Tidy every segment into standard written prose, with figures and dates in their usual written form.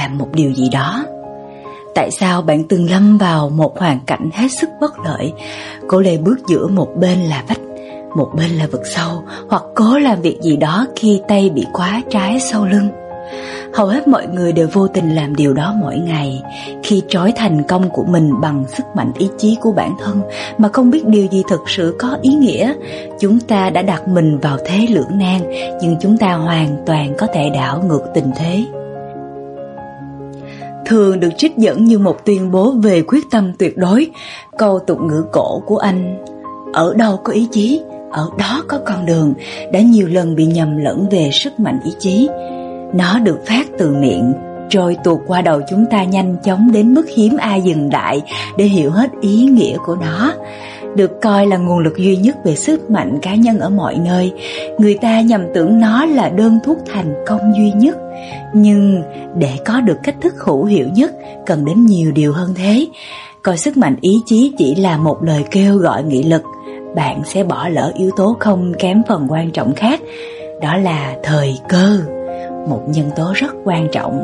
làm một điều gì đó? Tại sao bạn từng lâm vào một hoàn cảnh hết sức bất lợi, cố lê bước giữa một bên là vách, một bên là vực sâu, hoặc cố làm việc gì đó khi tay bị khóa trái sau lưng? Hầu hết mọi người đều vô tình làm điều đó mỗi ngày, khi trói thành công của mình bằng sức mạnh ý chí của bản thân mà không biết điều gì thực sự có ý nghĩa. Chúng ta đã đặt mình vào thế lưỡng nan, nhưng chúng ta hoàn toàn có thể đảo ngược tình thế. Thường được trích dẫn như một tuyên bố về quyết tâm tuyệt đối, câu tục ngữ cổ của Anh, ở đâu có ý chí, ở đó có con đường, đã nhiều lần bị nhầm lẫn về sức mạnh ý chí. Nó được phát từ miệng, trôi tuột qua đầu chúng ta nhanh chóng đến mức hiếm ai dừng lại để hiểu hết ý nghĩa của nó. Được coi là nguồn lực duy nhất về sức mạnh cá nhân ở mọi nơi, người ta nhầm tưởng nó là đơn thuốc thành công duy nhất. Nhưng để có được cách thức hữu hiệu nhất, cần đến nhiều điều hơn thế. Coi sức mạnh ý chí chỉ là một lời kêu gọi nghị lực, bạn sẽ bỏ lỡ yếu tố không kém phần quan trọng khác, đó là thời cơ, một nhân tố rất quan trọng.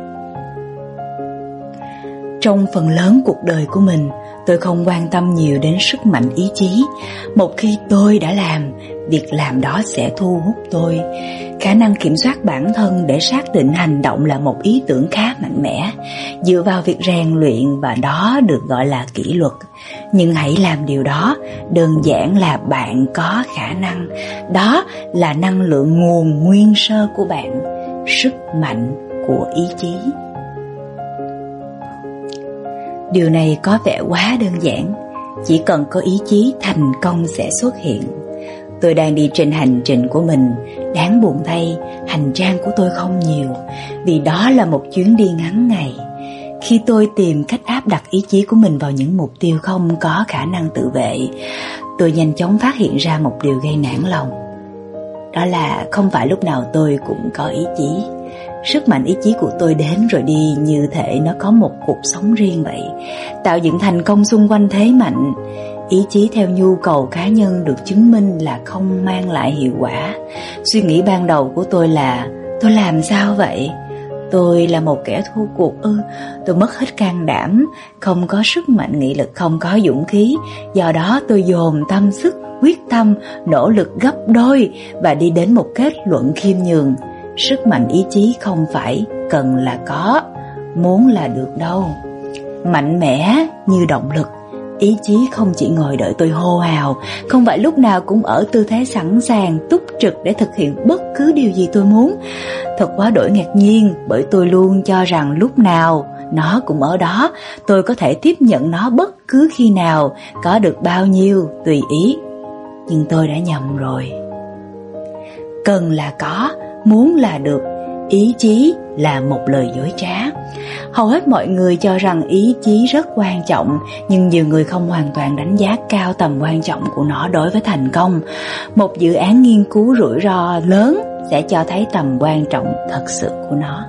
Trong phần lớn cuộc đời của mình, tôi không quan tâm nhiều đến sức mạnh ý chí. Một khi tôi đã làm, việc làm đó sẽ thu hút tôi. Khả năng kiểm soát bản thân để xác định hành động là một ý tưởng khá mạnh mẽ, dựa vào việc rèn luyện, và đó được gọi là kỷ luật. Nhưng hãy làm điều đó, đơn giản là bạn có khả năng. Đó là năng lượng nguồn nguyên sơ của bạn, sức mạnh của ý chí. Điều này có vẻ quá đơn giản, chỉ cần có ý chí, thành công sẽ xuất hiện. Tôi đang đi trên hành trình của mình. Đáng buồn thay, hành trang của tôi không nhiều, vì đó là một chuyến đi ngắn ngày. Khi tôi tìm cách áp đặt ý chí của mình vào những mục tiêu không có khả năng tự vệ, tôi nhanh chóng phát hiện ra một điều gây nản lòng. Đó là không phải lúc nào tôi cũng có ý chí. Sức mạnh ý chí của tôi đến rồi đi như thể nó có một cuộc sống riêng vậy, tạo dựng thành công xung quanh thế mạnh. Ý chí theo nhu cầu cá nhân được chứng minh là không mang lại hiệu quả. Suy nghĩ ban đầu của tôi là, tôi làm sao vậy? Tôi là một kẻ thua cuộc ư? Tôi mất hết can đảm, không có sức mạnh nghị lực, không có dũng khí. Do đó tôi dồn tâm sức, quyết tâm, nỗ lực gấp đôi và đi đến một kết luận khiêm nhường. Sức mạnh ý chí không phải cần là có, muốn là được đâu. Mạnh mẽ như động lực, ý chí không chỉ ngồi đợi tôi hô hào, không phải lúc nào cũng ở tư thế sẵn sàng, túc trực để thực hiện bất cứ điều gì tôi muốn. Thật quá đổi ngạc nhiên, bởi tôi luôn cho rằng lúc nào nó cũng ở đó, tôi có thể tiếp nhận nó bất cứ khi nào, có được bao nhiêu tùy ý. Nhưng tôi đã nhầm rồi. Cần là có, muốn là được, ý chí là một lời dối trá. Hầu hết mọi người cho rằng ý chí rất quan trọng, nhưng nhiều người không hoàn toàn đánh giá cao tầm quan trọng của nó đối với thành công. Một dự án nghiên cứu rủi ro lớn sẽ cho thấy tầm quan trọng thật sự của nó.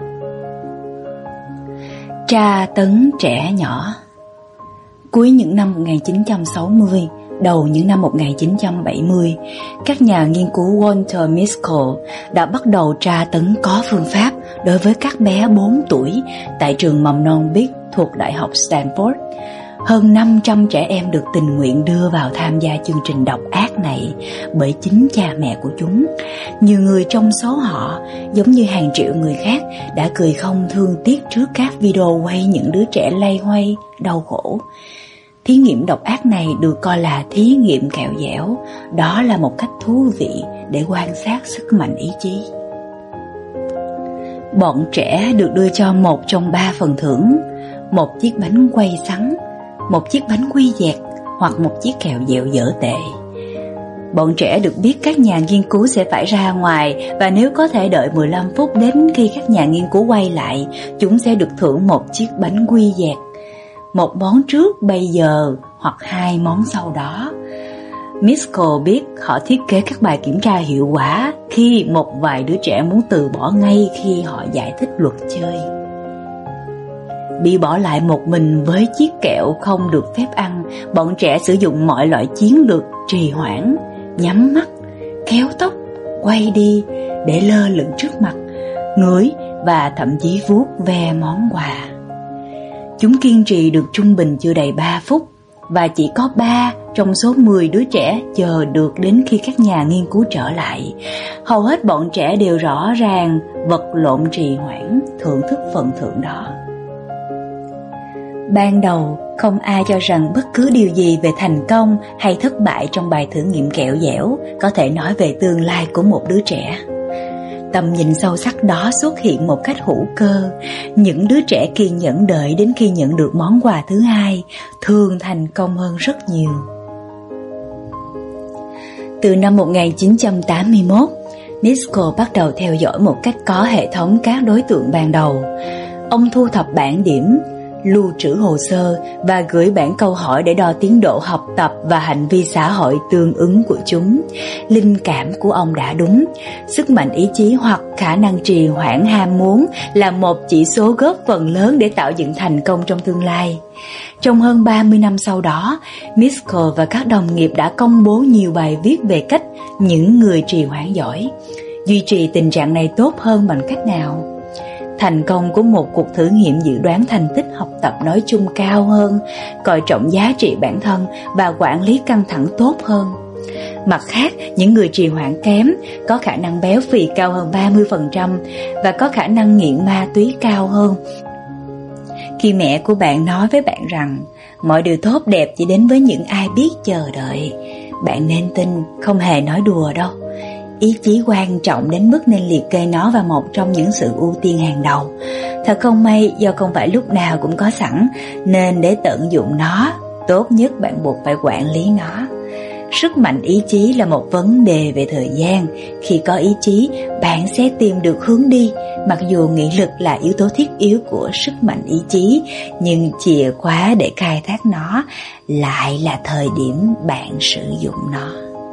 Tra tấn trẻ nhỏ. Cuối những năm 1960, đầu những năm 1970, các nhà nghiên cứu Walter Mischel đã bắt đầu tra tấn có phương pháp đối với các bé 4 tuổi tại trường mầm non Big thuộc Đại học Stanford. Hơn 500 trẻ em được tình nguyện đưa vào tham gia chương trình độc ác này bởi chính cha mẹ của chúng. Nhiều người trong số họ, giống như hàng triệu người khác, đã cười không thương tiếc trước các video quay những đứa trẻ loay hoay, đau khổ. Thí nghiệm độc ác này được coi là thí nghiệm kẹo dẻo. Đó là một cách thú vị để quan sát sức mạnh ý chí. Bọn trẻ được đưa cho một trong 3 phần thưởng: một chiếc bánh quay sắn, một chiếc bánh quy dẹt hoặc một chiếc kẹo dẻo dở tệ. Bọn trẻ được biết các nhà nghiên cứu sẽ phải ra ngoài, và nếu có thể đợi 15 phút đến khi các nhà nghiên cứu quay lại, chúng sẽ được thưởng một chiếc bánh quy dẹt. Một món trước bây giờ hoặc 2 món sau đó. Mischel biết họ thiết kế các bài kiểm tra hiệu quả khi một vài đứa trẻ muốn từ bỏ ngay khi họ giải thích luật chơi. Bị bỏ lại một mình với chiếc kẹo không được phép ăn, bọn trẻ sử dụng mọi loại chiến lược trì hoãn, nhắm mắt, kéo tóc, quay đi để lơ lửng trước mặt, ngửi và thậm chí vuốt ve món quà. Chúng kiên trì được trung bình chưa đầy 3 phút và chỉ có 3 trong số 10 đứa trẻ chờ được đến khi các nhà nghiên cứu trở lại. Hầu hết bọn trẻ đều rõ ràng vật lộn trì hoãn thưởng thức phần thưởng đó. Ban đầu, không ai cho rằng bất cứ điều gì về thành công hay thất bại trong bài thử nghiệm kẹo dẻo có thể nói về tương lai của một đứa trẻ. Tầm nhìn sâu sắc đó xuất hiện một cách hữu cơ. Những đứa trẻ kiên nhẫn đợi đến khi nhận được món quà thứ hai thường thành công hơn rất nhiều. Từ năm 1981, Misko bắt đầu theo dõi một cách có hệ thống các đối tượng ban đầu. Ông thu thập bảng điểm, lưu trữ hồ sơ và gửi bản câu hỏi để đo tiến độ học tập và hành vi xã hội tương ứng của chúng. Linh cảm của ông đã đúng. Sức mạnh ý chí hoặc khả năng trì hoãn ham muốn là một chỉ số góp phần lớn để tạo dựng thành công trong tương lai. Trong hơn 30 năm sau đó, Misko và các đồng nghiệp đã công bố nhiều bài viết về cách những người trì hoãn giỏi duy trì tình trạng này tốt hơn bằng cách nào. Thành công của một cuộc thử nghiệm dự đoán thành tích học tập nói chung cao hơn, coi trọng giá trị bản thân và quản lý căng thẳng tốt hơn. Mặt khác, những người trì hoãn kém có khả năng béo phì cao hơn 30% và có khả năng nghiện ma túy cao hơn. Khi mẹ của bạn nói với bạn rằng mọi điều tốt đẹp chỉ đến với những ai biết chờ đợi, bạn nên tin, không hề nói đùa đâu. Ý chí quan trọng đến mức nên liệt kê nó vào một trong những sự ưu tiên hàng đầu. Thật không may, do không phải lúc nào cũng có sẵn, nên để tận dụng nó, tốt nhất bạn buộc phải quản lý nó. Sức mạnh ý chí là một vấn đề về thời gian. Khi có ý chí, bạn sẽ tìm được hướng đi. Mặc dù nghị lực là yếu tố thiết yếu của sức mạnh ý chí, nhưng chìa khóa để khai thác nó lại là thời điểm bạn sử dụng nó.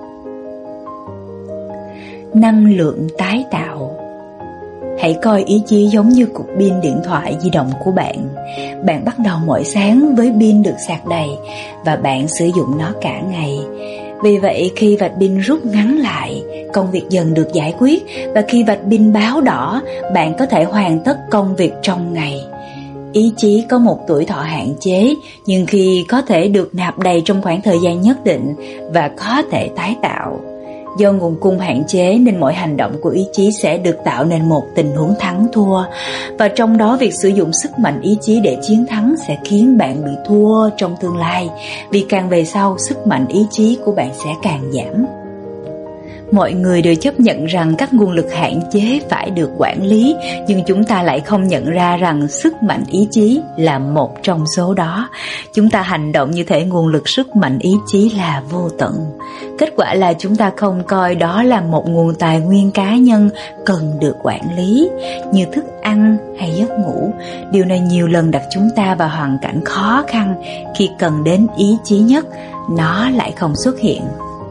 Năng lượng tái tạo. Hãy coi ý chí giống như cục pin điện thoại di động của bạn. Bạn bắt đầu mỗi sáng với pin được sạc đầy và bạn sử dụng nó cả ngày. Vì vậy, khi vạch pin rút ngắn lại, công việc dần được giải quyết, và khi vạch pin báo đỏ, bạn có thể hoàn tất công việc trong ngày. Ý chí có một tuổi thọ hạn chế, nhưng khi có thể được nạp đầy trong khoảng thời gian nhất định và có thể tái tạo. Do nguồn cung hạn chế nên mọi hành động của ý chí sẽ được tạo nên một tình huống thắng thua, và trong đó việc sử dụng sức mạnh ý chí để chiến thắng sẽ khiến bạn bị thua trong tương lai, vì càng về sau sức mạnh ý chí của bạn sẽ càng giảm. Mọi người đều chấp nhận rằng các nguồn lực hạn chế phải được quản lý, nhưng chúng ta lại không nhận ra rằng sức mạnh ý chí là một trong số đó. Chúng ta hành động như thể nguồn lực sức mạnh ý chí là vô tận. Kết quả là chúng ta không coi đó là một nguồn tài nguyên cá nhân cần được quản lý, như thức ăn hay giấc ngủ. Điều này nhiều lần đặt chúng ta vào hoàn cảnh khó khăn. Khi cần đến ý chí nhất, nó lại không xuất hiện.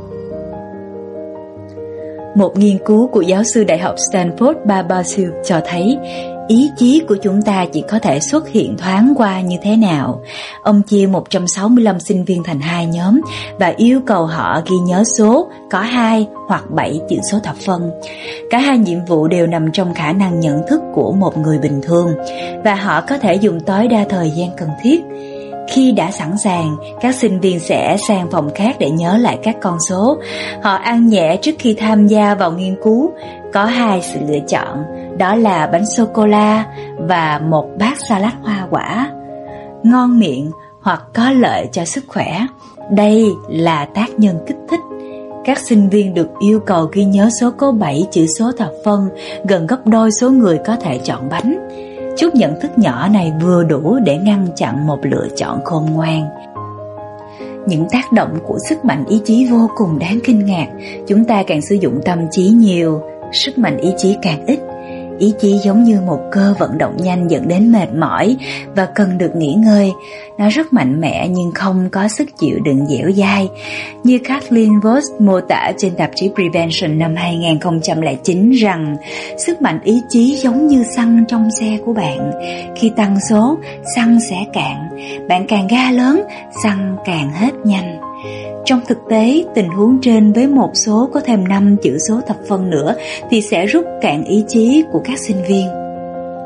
Một nghiên cứu của giáo sư Đại học Stanford Barbasil cho thấy ý chí của chúng ta chỉ có thể xuất hiện thoáng qua như thế nào. Ông chia 165 sinh viên thành 2 nhóm và yêu cầu họ ghi nhớ số có 2 hoặc 7 chữ số thập phân. Cả hai nhiệm vụ đều nằm trong khả năng nhận thức của một người bình thường, và họ có thể dùng tối đa thời gian cần thiết. Khi đã sẵn sàng, các sinh viên sẽ sang phòng khác để nhớ lại các con số. Họ ăn nhẹ trước khi tham gia vào nghiên cứu. Có 2 sự lựa chọn, đó là bánh sô-cô-la và một bát salad hoa quả. Ngon miệng hoặc có lợi cho sức khỏe. Đây là tác nhân kích thích. Các sinh viên được yêu cầu ghi nhớ số có 7 chữ số thập phân, gần gấp đôi số người có thể chọn bánh. Chút nhận thức nhỏ này vừa đủ để ngăn chặn một lựa chọn khôn ngoan. Những tác động của sức mạnh ý chí vô cùng đáng kinh ngạc. Chúng ta càng sử dụng tâm trí nhiều, sức mạnh ý chí càng ít. Ý chí giống như một cơ vận động nhanh dẫn đến mệt mỏi và cần được nghỉ ngơi. Nó rất mạnh mẽ nhưng không có sức chịu đựng dẻo dai. Như Kathleen Voss mô tả trên tạp chí Prevention năm 2009 rằng sức mạnh ý chí giống như xăng trong xe của bạn. Khi tăng số, xăng sẽ cạn. Bạn càng ga lớn, xăng càng hết nhanh. Trong thực tế, tình huống trên với một số có thêm 5 chữ số thập phân nữa thì sẽ rút cạn ý chí của các sinh viên.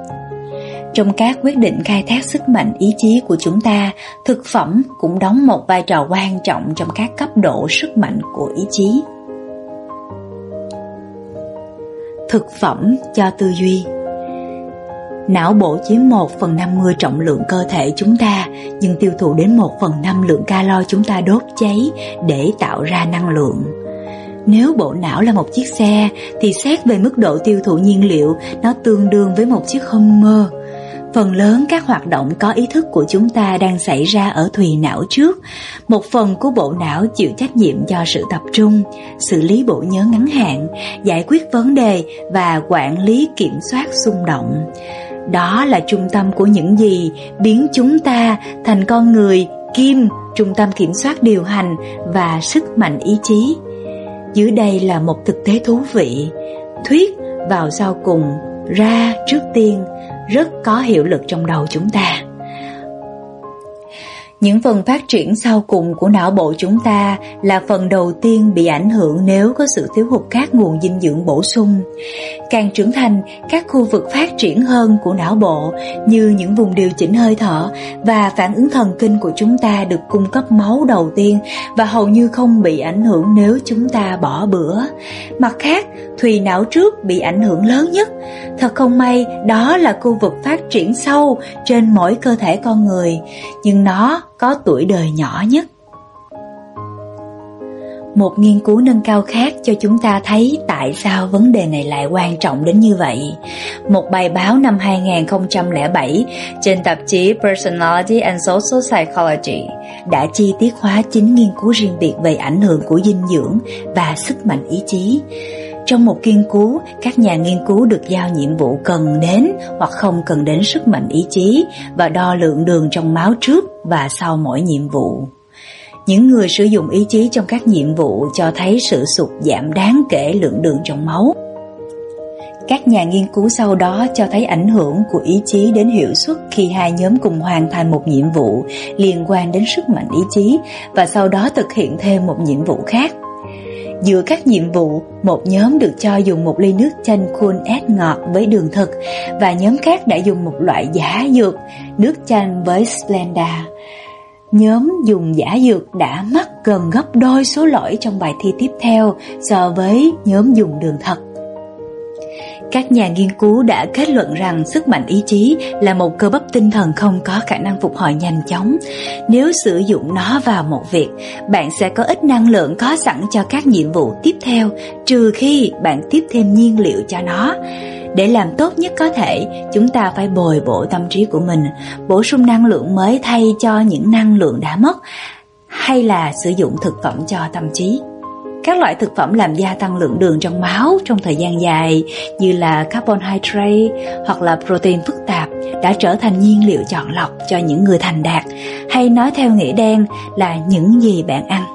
Trong các quyết định khai thác sức mạnh ý chí của chúng ta, thực phẩm cũng đóng một vai trò quan trọng trong các cấp độ sức mạnh của ý chí. Thực phẩm cho tư duy. Não bộ chiếm 1/50 trọng lượng cơ thể chúng ta, nhưng tiêu thụ đến 1/5 lượng calo chúng ta đốt cháy để tạo ra năng lượng. Nếu bộ não là một chiếc xe, thì xét về mức độ tiêu thụ nhiên liệu, nó tương đương với một chiếc Hummer. Phần lớn các hoạt động có ý thức của chúng ta đang xảy ra ở thùy não trước. Một phần của bộ não chịu trách nhiệm cho sự tập trung, xử lý bộ nhớ ngắn hạn, giải quyết vấn đề và quản lý kiểm soát xung động. Đó là trung tâm của những gì biến chúng ta thành con người kim, trung tâm kiểm soát điều hành và sức mạnh ý chí. Dưới đây là một thực tế thú vị. Thuyết vào sau cùng, ra trước tiên rất có hiệu lực trong đầu chúng ta. Những phần phát triển sau cùng của não bộ chúng ta là phần đầu tiên bị ảnh hưởng nếu có sự thiếu hụt các nguồn dinh dưỡng bổ sung. Càng trưởng thành, các khu vực phát triển hơn của não bộ như những vùng điều chỉnh hơi thở và phản ứng thần kinh của chúng ta được cung cấp máu đầu tiên và hầu như không bị ảnh hưởng nếu chúng ta bỏ bữa. Mặt khác, thùy não trước bị ảnh hưởng lớn nhất. Thật không may, đó là khu vực phát triển sâu trên mỗi cơ thể con người, nhưng nó có tuổi đời nhỏ nhất. Một nghiên cứu nâng cao khác cho chúng ta thấy tại sao vấn đề này lại quan trọng đến như vậy. Một bài báo năm 2007 trên tạp chí Personality and Social Psychology đã chi tiết hóa 9 nghiên cứu riêng biệt về ảnh hưởng của dinh dưỡng và sức mạnh ý chí. Trong một nghiên cứu, các nhà nghiên cứu được giao nhiệm vụ cần đến hoặc không cần đến sức mạnh ý chí và đo lượng đường trong máu trước và sau mỗi nhiệm vụ. Những người sử dụng ý chí trong các nhiệm vụ cho thấy sự sụt giảm đáng kể lượng đường trong máu. Các nhà nghiên cứu sau đó cho thấy ảnh hưởng của ý chí đến hiệu suất khi hai nhóm cùng hoàn thành một nhiệm vụ liên quan đến sức mạnh ý chí và sau đó thực hiện thêm một nhiệm vụ khác. Giữa các nhiệm vụ, một nhóm được cho dùng một ly nước chanh Cool Aid ngọt với đường thực và nhóm khác đã dùng một loại giả dược, nước chanh với Splenda. Nhóm dùng giả dược đã mắc gần gấp đôi số lỗi trong bài thi tiếp theo so với nhóm dùng đường thật. Các nhà nghiên cứu đã kết luận rằng sức mạnh ý chí là một cơ bắp tinh thần không có khả năng phục hồi nhanh chóng. Nếu sử dụng nó vào một việc, bạn sẽ có ít năng lượng có sẵn cho các nhiệm vụ tiếp theo, trừ khi bạn tiếp thêm nhiên liệu cho nó. Để làm tốt nhất có thể, chúng ta phải bồi bổ tâm trí của mình, bổ sung năng lượng mới thay cho những năng lượng đã mất, hay là sử dụng thực phẩm cho tâm trí. Các loại thực phẩm làm gia tăng lượng đường trong máu trong thời gian dài như là carbohydrate hoặc là protein phức tạp đã trở thành nhiên liệu chọn lọc cho những người thành đạt, hay nói theo nghĩa đen là những gì bạn ăn.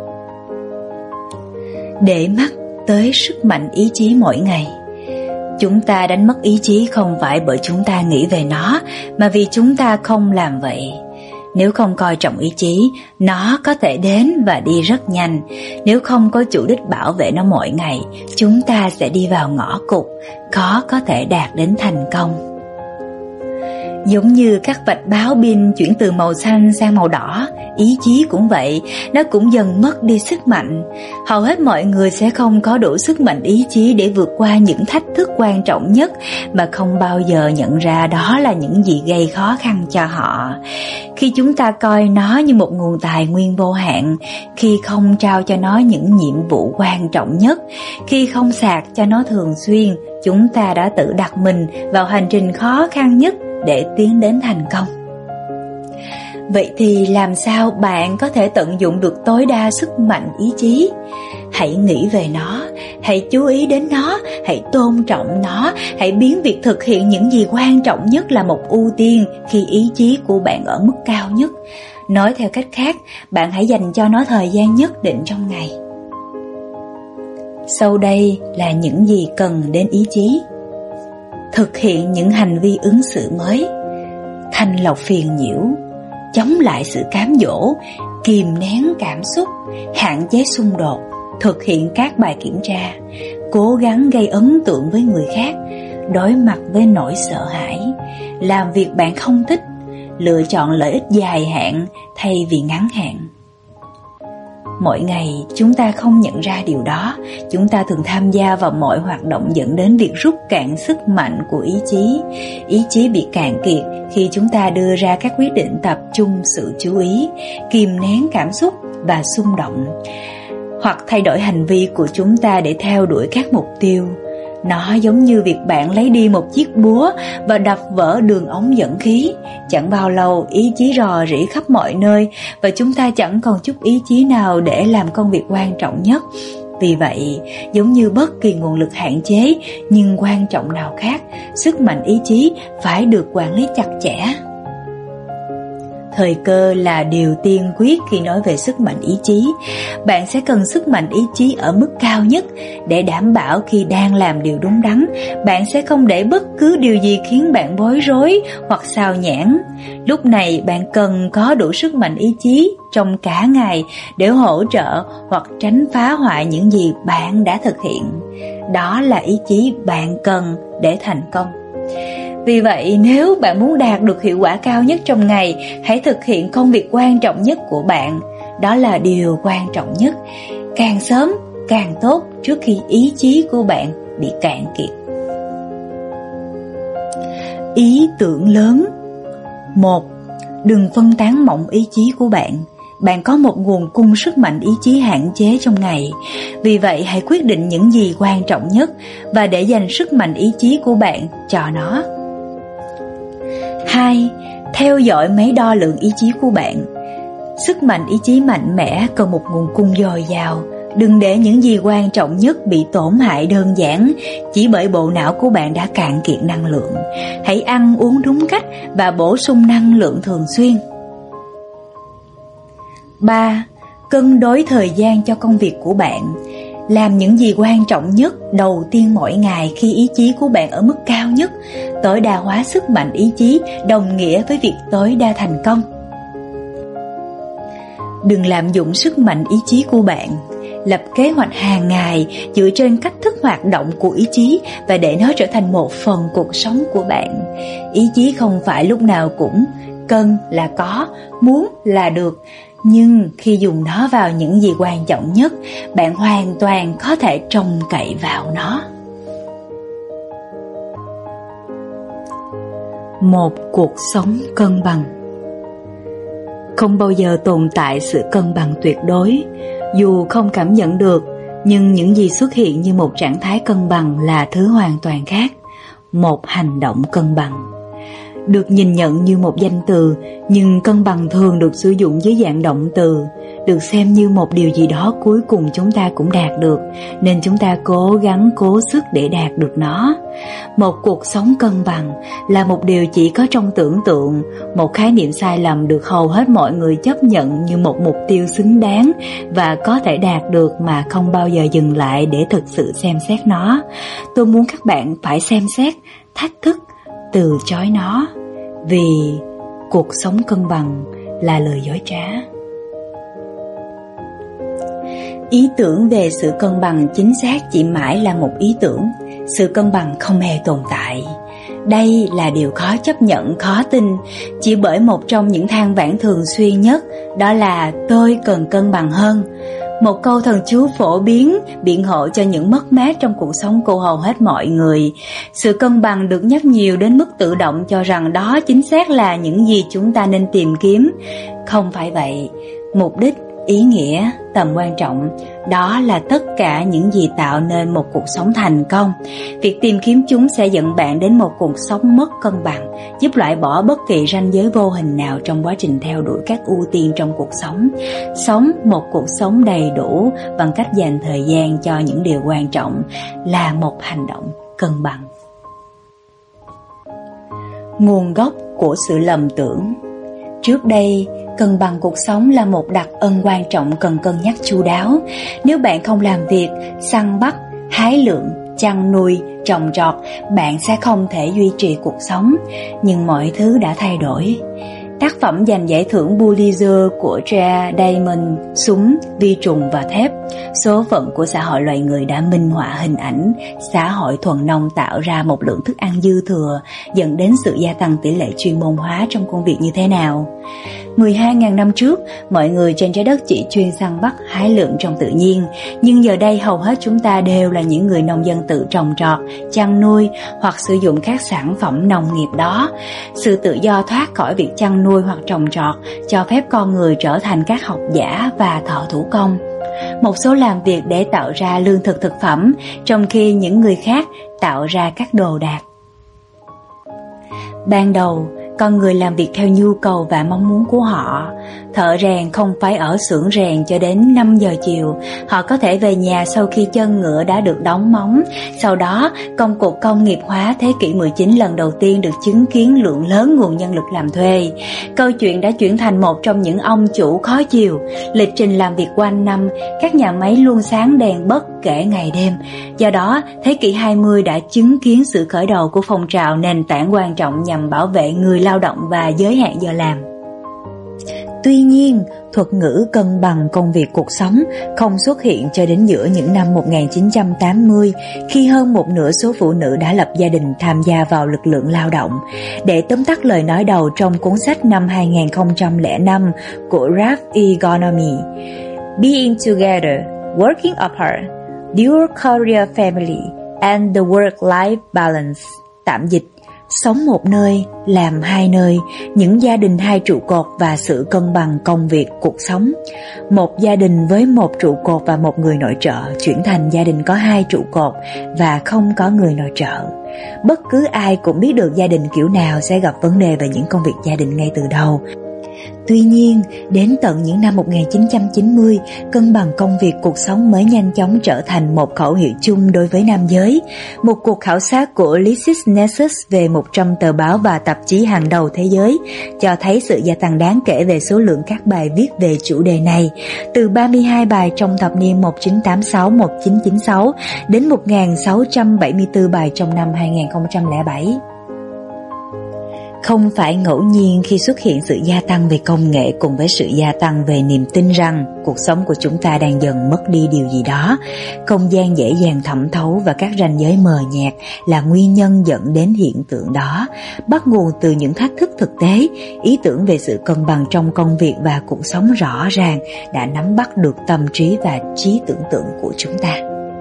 Để mắt tới sức mạnh ý chí mỗi ngày. Chúng ta đánh mất ý chí không phải bởi chúng ta nghĩ về nó, mà vì chúng ta không làm vậy. Nếu không coi trọng ý chí, nó có thể đến và đi rất nhanh. Nếu không có chủ đích bảo vệ nó mỗi ngày, chúng ta sẽ đi vào ngõ cụt, khó có thể đạt đến thành công. Giống như các vạch báo pin chuyển từ màu xanh sang màu đỏ, ý chí cũng vậy, nó cũng dần mất đi sức mạnh. Hầu hết mọi người sẽ không có đủ sức mạnh ý chí để vượt qua những thách thức quan trọng nhất mà không bao giờ nhận ra đó là những gì gây khó khăn cho họ. Khi chúng ta coi nó như một nguồn tài nguyên vô hạn, khi không trao cho nó những nhiệm vụ quan trọng nhất, khi không sạc cho nó thường xuyên, chúng ta đã tự đặt mình vào hành trình khó khăn nhất để tiến đến thành công. Vậy thì làm sao bạn có thể tận dụng được tối đa sức mạnh ý chí? Hãy nghĩ về nó, hãy chú ý đến nó, hãy tôn trọng nó, hãy biến việc thực hiện những gì quan trọng nhất là một ưu tiên khi ý chí của bạn ở mức cao nhất. Nói theo cách khác, bạn hãy dành cho nó thời gian nhất định trong ngày. Sau đây là những gì cần đến ý chí. Thực hiện những hành vi ứng xử mới, thanh lọc phiền nhiễu, chống lại sự cám dỗ, kìm nén cảm xúc, hạn chế xung đột, thực hiện các bài kiểm tra, cố gắng gây ấn tượng với người khác, đối mặt với nỗi sợ hãi, làm việc bạn không thích, lựa chọn lợi ích dài hạn thay vì ngắn hạn. Mỗi ngày chúng ta không nhận ra điều đó, chúng ta thường tham gia vào mọi hoạt động dẫn đến việc rút cạn sức mạnh của ý chí. Ý chí bị cạn kiệt khi chúng ta đưa ra các quyết định tập trung sự chú ý, kìm nén cảm xúc và xung động, hoặc thay đổi hành vi của chúng ta để theo đuổi các mục tiêu. Nó giống như việc bạn lấy đi một chiếc búa và đập vỡ đường ống dẫn khí. Chẳng bao lâu ý chí rò rỉ khắp mọi nơi và chúng ta chẳng còn chút ý chí nào để làm công việc quan trọng nhất. Vì vậy, giống như bất kỳ nguồn lực hạn chế nhưng quan trọng nào khác, sức mạnh ý chí phải được quản lý chặt chẽ. Thời cơ là điều tiên quyết khi nói về sức mạnh ý chí. Bạn sẽ cần sức mạnh ý chí ở mức cao nhất để đảm bảo khi đang làm điều đúng đắn, bạn sẽ không để bất cứ điều gì khiến bạn bối rối hoặc xao nhãng. Lúc này bạn cần có đủ sức mạnh ý chí trong cả ngày để hỗ trợ hoặc tránh phá hoại những gì bạn đã thực hiện. Đó là ý chí bạn cần để thành công. Vì vậy, nếu bạn muốn đạt được hiệu quả cao nhất trong ngày, hãy thực hiện công việc quan trọng nhất của bạn. Đó là điều quan trọng nhất. Càng sớm, càng tốt trước khi ý chí của bạn bị cạn kiệt. Ý tưởng lớn. 1. Đừng phân tán mộng ý chí của bạn. Bạn có một nguồn cung sức mạnh ý chí hạn chế trong ngày. Vì vậy, hãy quyết định những gì quan trọng nhất và để dành sức mạnh ý chí của bạn cho nó. 2. Theo dõi máy đo lượng ý chí của bạn. Sức mạnh ý chí mạnh mẽ cần một nguồn cung dồi dào. Đừng để những gì quan trọng nhất bị tổn hại đơn giản chỉ bởi bộ não của bạn đã cạn kiệt năng lượng. Hãy ăn uống đúng cách và bổ sung năng lượng thường xuyên. 3. Cân đối thời gian cho công việc của bạn. Làm những gì quan trọng nhất đầu tiên mỗi ngày khi ý chí của bạn ở mức cao nhất. Tối đa hóa sức mạnh ý chí đồng nghĩa với việc tối đa thành công. Đừng lạm dụng sức mạnh ý chí của bạn. Lập kế hoạch hàng ngày dựa trên cách thức hoạt động của ý chí và để nó trở thành một phần cuộc sống của bạn. Ý chí không phải lúc nào cũng cần là có, muốn là được. Nhưng khi dùng nó vào những gì quan trọng nhất, bạn hoàn toàn có thể trông cậy vào nó. Một cuộc sống cân bằng. Không bao giờ tồn tại sự cân bằng tuyệt đối. Dù không cảm nhận được, nhưng những gì xuất hiện như một trạng thái cân bằng là thứ hoàn toàn khác. Một hành động cân bằng. Được nhìn nhận như một danh từ, nhưng cân bằng thường được sử dụng dưới dạng động từ, được xem như một điều gì đó cuối cùng chúng ta cũng đạt được, nên chúng ta cố gắng cố sức để đạt được nó. Một cuộc sống cân bằng là một điều chỉ có trong tưởng tượng, một khái niệm sai lầm được hầu hết mọi người chấp nhận như một mục tiêu xứng đáng và có thể đạt được mà không bao giờ dừng lại để thực sự xem xét nó. Tôi muốn các bạn phải xem xét, thách thức, từ chối nó, vì cuộc sống cân bằng là lời dối trá. Ý tưởng về sự cân bằng chính xác chỉ mãi là một ý tưởng. Sự cân bằng không hề tồn tại. Đây là điều khó chấp nhận, khó tin, chỉ bởi một trong những than vãn thường xuyên nhất, đó là tôi cần cân bằng hơn. Một câu thần chú phổ biến biện hộ cho những mất mát trong cuộc sống của hầu hết mọi người. Sự cân bằng được nhắc nhiều đến mức tự động cho rằng đó chính xác là những gì chúng ta nên tìm kiếm. Không phải vậy. Mục đích, ý nghĩa, tầm quan trọng, đó là tất cả những gì tạo nên một cuộc sống thành công. Việc tìm kiếm chúng sẽ dẫn bạn đến một cuộc sống mất cân bằng, giúp loại bỏ bất kỳ ranh giới vô hình nào trong quá trình theo đuổi các ưu tiên trong cuộc sống. Sống một cuộc sống đầy đủ bằng cách dành thời gian cho những điều quan trọng là một hành động cân bằng. Nguồn gốc của sự lầm tưởng. Trước đây, cân bằng cuộc sống là một đặc ân quan trọng cần cân nhắc chu đáo. Nếu bạn không làm việc, săn bắt, hái lượm, chăn nuôi, trồng trọt, bạn sẽ không thể duy trì cuộc sống. Nhưng mọi thứ đã thay đổi. tác phẩm giành giải thưởng Pulitzer của Jared Diamond, Súng, Vi trùng và thép. Số phận của xã hội loài người đã minh họa hình ảnh xã hội thuần nông tạo ra một lượng thức ăn dư thừa, dẫn đến sự gia tăng tỷ lệ chuyên môn hóa trong công việc như thế nào. 12.000 năm trước, mọi người trên trái đất chỉ chuyên săn bắt hái lượm trong tự nhiên, nhưng giờ đây hầu hết chúng ta đều là những người nông dân tự trồng trọt, chăn nuôi hoặc sử dụng các sản phẩm nông nghiệp đó. Sự tự do thoát khỏi việc chăn nuôi hoặc trồng trọt cho phép con người trở thành các học giả và thợ thủ công. Một số làm việc để tạo ra lương thực thực phẩm, trong khi những người khác tạo ra các đồ đạc. Ban đầu, con người làm việc theo nhu cầu và mong muốn của họ. Thợ rèn không phải ở xưởng rèn cho đến 5 giờ chiều. Họ có thể về nhà sau khi chân ngựa đã được đóng móng. Sau đó, công cuộc công nghiệp hóa thế kỷ 19 lần đầu tiên được chứng kiến lượng lớn nguồn nhân lực làm thuê. Câu chuyện đã chuyển thành một trong những ông chủ khó chiều. Lịch trình làm việc quanh năm, các nhà máy luôn sáng đèn bất kể ngày đêm. Do đó, thế kỷ 20 đã chứng kiến sự khởi đầu của phong trào nền tảng quan trọng nhằm bảo vệ người lao động và giới hạn giờ làm. Tuy nhiên, thuật ngữ cân bằng công việc cuộc sống không xuất hiện cho đến giữa những năm 1980, khi hơn một nửa số phụ nữ đã lập gia đình tham gia vào lực lượng lao động. Để tóm tắt lời nói đầu trong cuốn sách năm 2005 của Ralph E. Gonomi, Being Together, Working Apart, Dual Career Family and the Work-Life Balance, tạm dịch: sống một nơi, làm hai nơi, những gia đình hai trụ cột và sự cân bằng công việc, cuộc sống. Một gia đình với một trụ cột và một người nội trợ chuyển thành gia đình có hai trụ cột và không có người nội trợ. Bất cứ ai cũng biết được gia đình kiểu nào sẽ gặp vấn đề về những công việc gia đình ngay từ đầu. Tuy nhiên, đến tận những năm 1990, cân bằng công việc cuộc sống mới nhanh chóng trở thành một khẩu hiệu chung đối với nam giới. Một cuộc khảo sát của LexisNexis về 100 tờ báo và tạp chí hàng đầu thế giới cho thấy sự gia tăng đáng kể về số lượng các bài viết về chủ đề này, từ 32 bài trong thập niên 1986-1996 đến 1.674 bài trong năm 2007. Không phải ngẫu nhiên khi xuất hiện sự gia tăng về công nghệ cùng với sự gia tăng về niềm tin rằng cuộc sống của chúng ta đang dần mất đi điều gì đó. Không gian dễ dàng thẩm thấu và các ranh giới mờ nhạt là nguyên nhân dẫn đến hiện tượng đó. Bắt nguồn từ những thách thức thực tế, ý tưởng về sự cân bằng trong công việc và cuộc sống rõ ràng đã nắm bắt được tâm trí và trí tưởng tượng của chúng ta.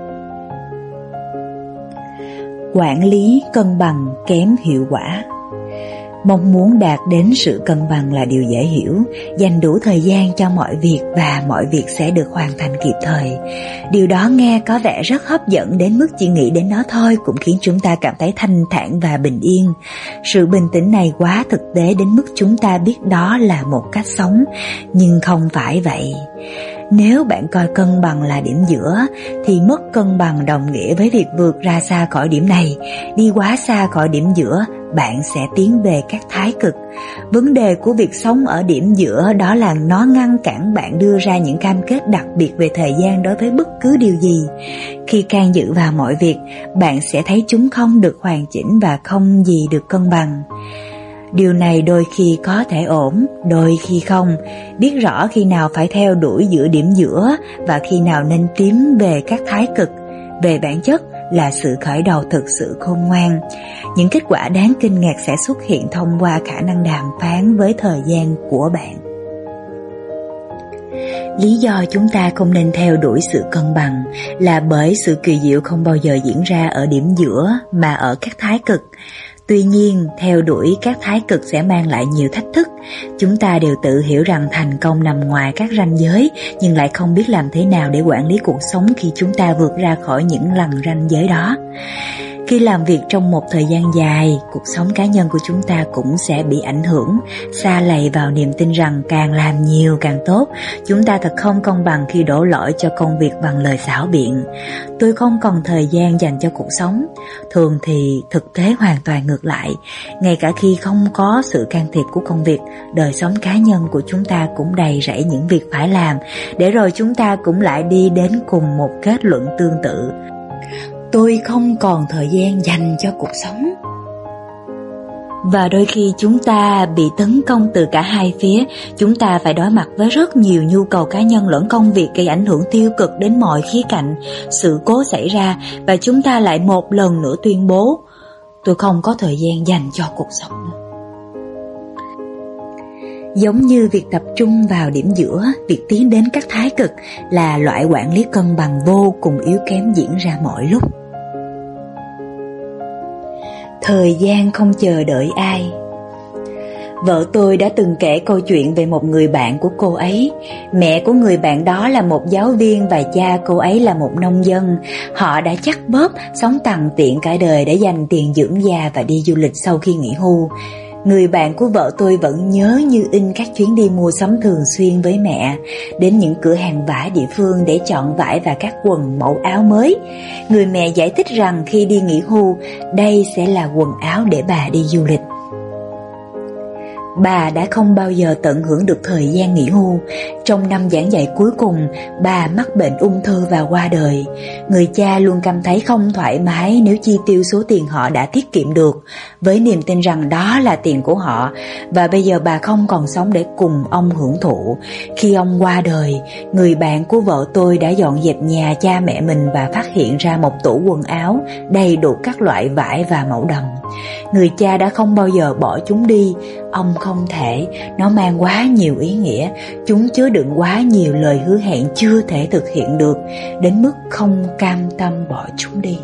Quản lý cân bằng kém hiệu quả. Mong muốn đạt đến sự cân bằng là điều dễ hiểu, dành đủ thời gian cho mọi việc và mọi việc sẽ được hoàn thành kịp thời. Điều đó nghe có vẻ rất hấp dẫn đến mức chỉ nghĩ đến nó thôi cũng khiến chúng ta cảm thấy thanh thản và bình yên. Sự bình tĩnh này quá thực tế đến mức chúng ta biết đó là một cách sống, nhưng không phải vậy. Nếu bạn coi cân bằng là điểm giữa, thì mất cân bằng đồng nghĩa với việc vượt ra xa khỏi điểm này. Đi quá xa khỏi điểm giữa, bạn sẽ tiến về các thái cực. Vấn đề của việc sống ở điểm giữa đó là nó ngăn cản bạn đưa ra những cam kết đặc biệt về thời gian đối với bất cứ điều gì. Khi can dự vào mọi việc, bạn sẽ thấy chúng không được hoàn chỉnh và không gì được cân bằng. Điều này đôi khi có thể ổn, đôi khi không. Biết rõ khi nào phải theo đuổi giữa điểm giữa và khi nào nên tiến về các thái cực, về bản chất là sự khởi đầu thực sự khôn ngoan. Những kết quả đáng kinh ngạc sẽ xuất hiện thông qua khả năng đàm phán với thời gian của bạn. Lý do chúng ta không nên theo đuổi sự cân bằng là bởi sự kỳ diệu không bao giờ diễn ra ở điểm giữa mà ở các thái cực. Tuy nhiên, theo đuổi các thái cực sẽ mang lại nhiều thách thức. Chúng ta đều tự hiểu rằng thành công nằm ngoài các ranh giới, nhưng lại không biết làm thế nào để quản lý cuộc sống khi chúng ta vượt ra khỏi những lằn ranh giới đó. Khi làm việc trong một thời gian dài, cuộc sống cá nhân của chúng ta cũng sẽ bị ảnh hưởng, sa lầy vào niềm tin rằng càng làm nhiều càng tốt. Chúng ta thật không công bằng khi đổ lỗi cho công việc bằng lời xảo biện. Tôi không còn thời gian dành cho cuộc sống. Thường thì thực tế hoàn toàn ngược lại. Ngay cả khi không có sự can thiệp của công việc, đời sống cá nhân của chúng ta cũng đầy rẫy những việc phải làm, để rồi chúng ta cũng lại đi đến cùng một kết luận tương tự. Tôi không còn thời gian dành cho cuộc sống. Và đôi khi chúng ta bị tấn công từ cả hai phía. Chúng ta phải đối mặt với rất nhiều nhu cầu cá nhân lẫn công việc gây ảnh hưởng tiêu cực đến mọi khía cạnh. Sự cố xảy ra và chúng ta lại một lần nữa tuyên bố: tôi không có thời gian dành cho cuộc sống nữa. Giống như việc tập trung vào điểm giữa, việc tiến đến các thái cực là loại quản lý cân bằng vô cùng yếu kém diễn ra mọi lúc. Thời gian không chờ đợi ai. Vợ tôi đã từng kể câu chuyện về một người bạn của cô ấy. Mẹ của người bạn đó là một giáo viên và cha cô ấy là một nông dân. Họ đã chắt bóp, sống tằn tiện cả đời để dành tiền dưỡng già và đi du lịch sau khi nghỉ hưu. Người bạn của vợ tôi vẫn nhớ như in các chuyến đi mua sắm thường xuyên với mẹ, đến những cửa hàng vải địa phương để chọn vải và các quần mẫu áo mới. Người mẹ giải thích rằng khi đi nghỉ hưu, đây sẽ là quần áo để bà đi du lịch. Bà đã không bao giờ tận hưởng được thời gian nghỉ hưu. Trong năm giảng dạy cuối cùng, bà mắc bệnh ung thư và qua đời. Người cha luôn cảm thấy không thoải mái nếu chi tiêu số tiền họ đã tiết kiệm được, với niềm tin rằng đó là tiền của họ, và bây giờ bà không còn sống để cùng ông hưởng thụ. Khi ông qua đời, người bạn của vợ tôi đã dọn dẹp nhà cha mẹ mình và phát hiện ra một tủ quần áo đầy đủ các loại vải và mẫu đầm. Người cha đã không bao giờ bỏ chúng đi. Ông không thể, nó mang quá nhiều ý nghĩa, chúng chứa đựng quá nhiều lời hứa hẹn chưa thể thực hiện được, đến mức không cam tâm bỏ chúng đi.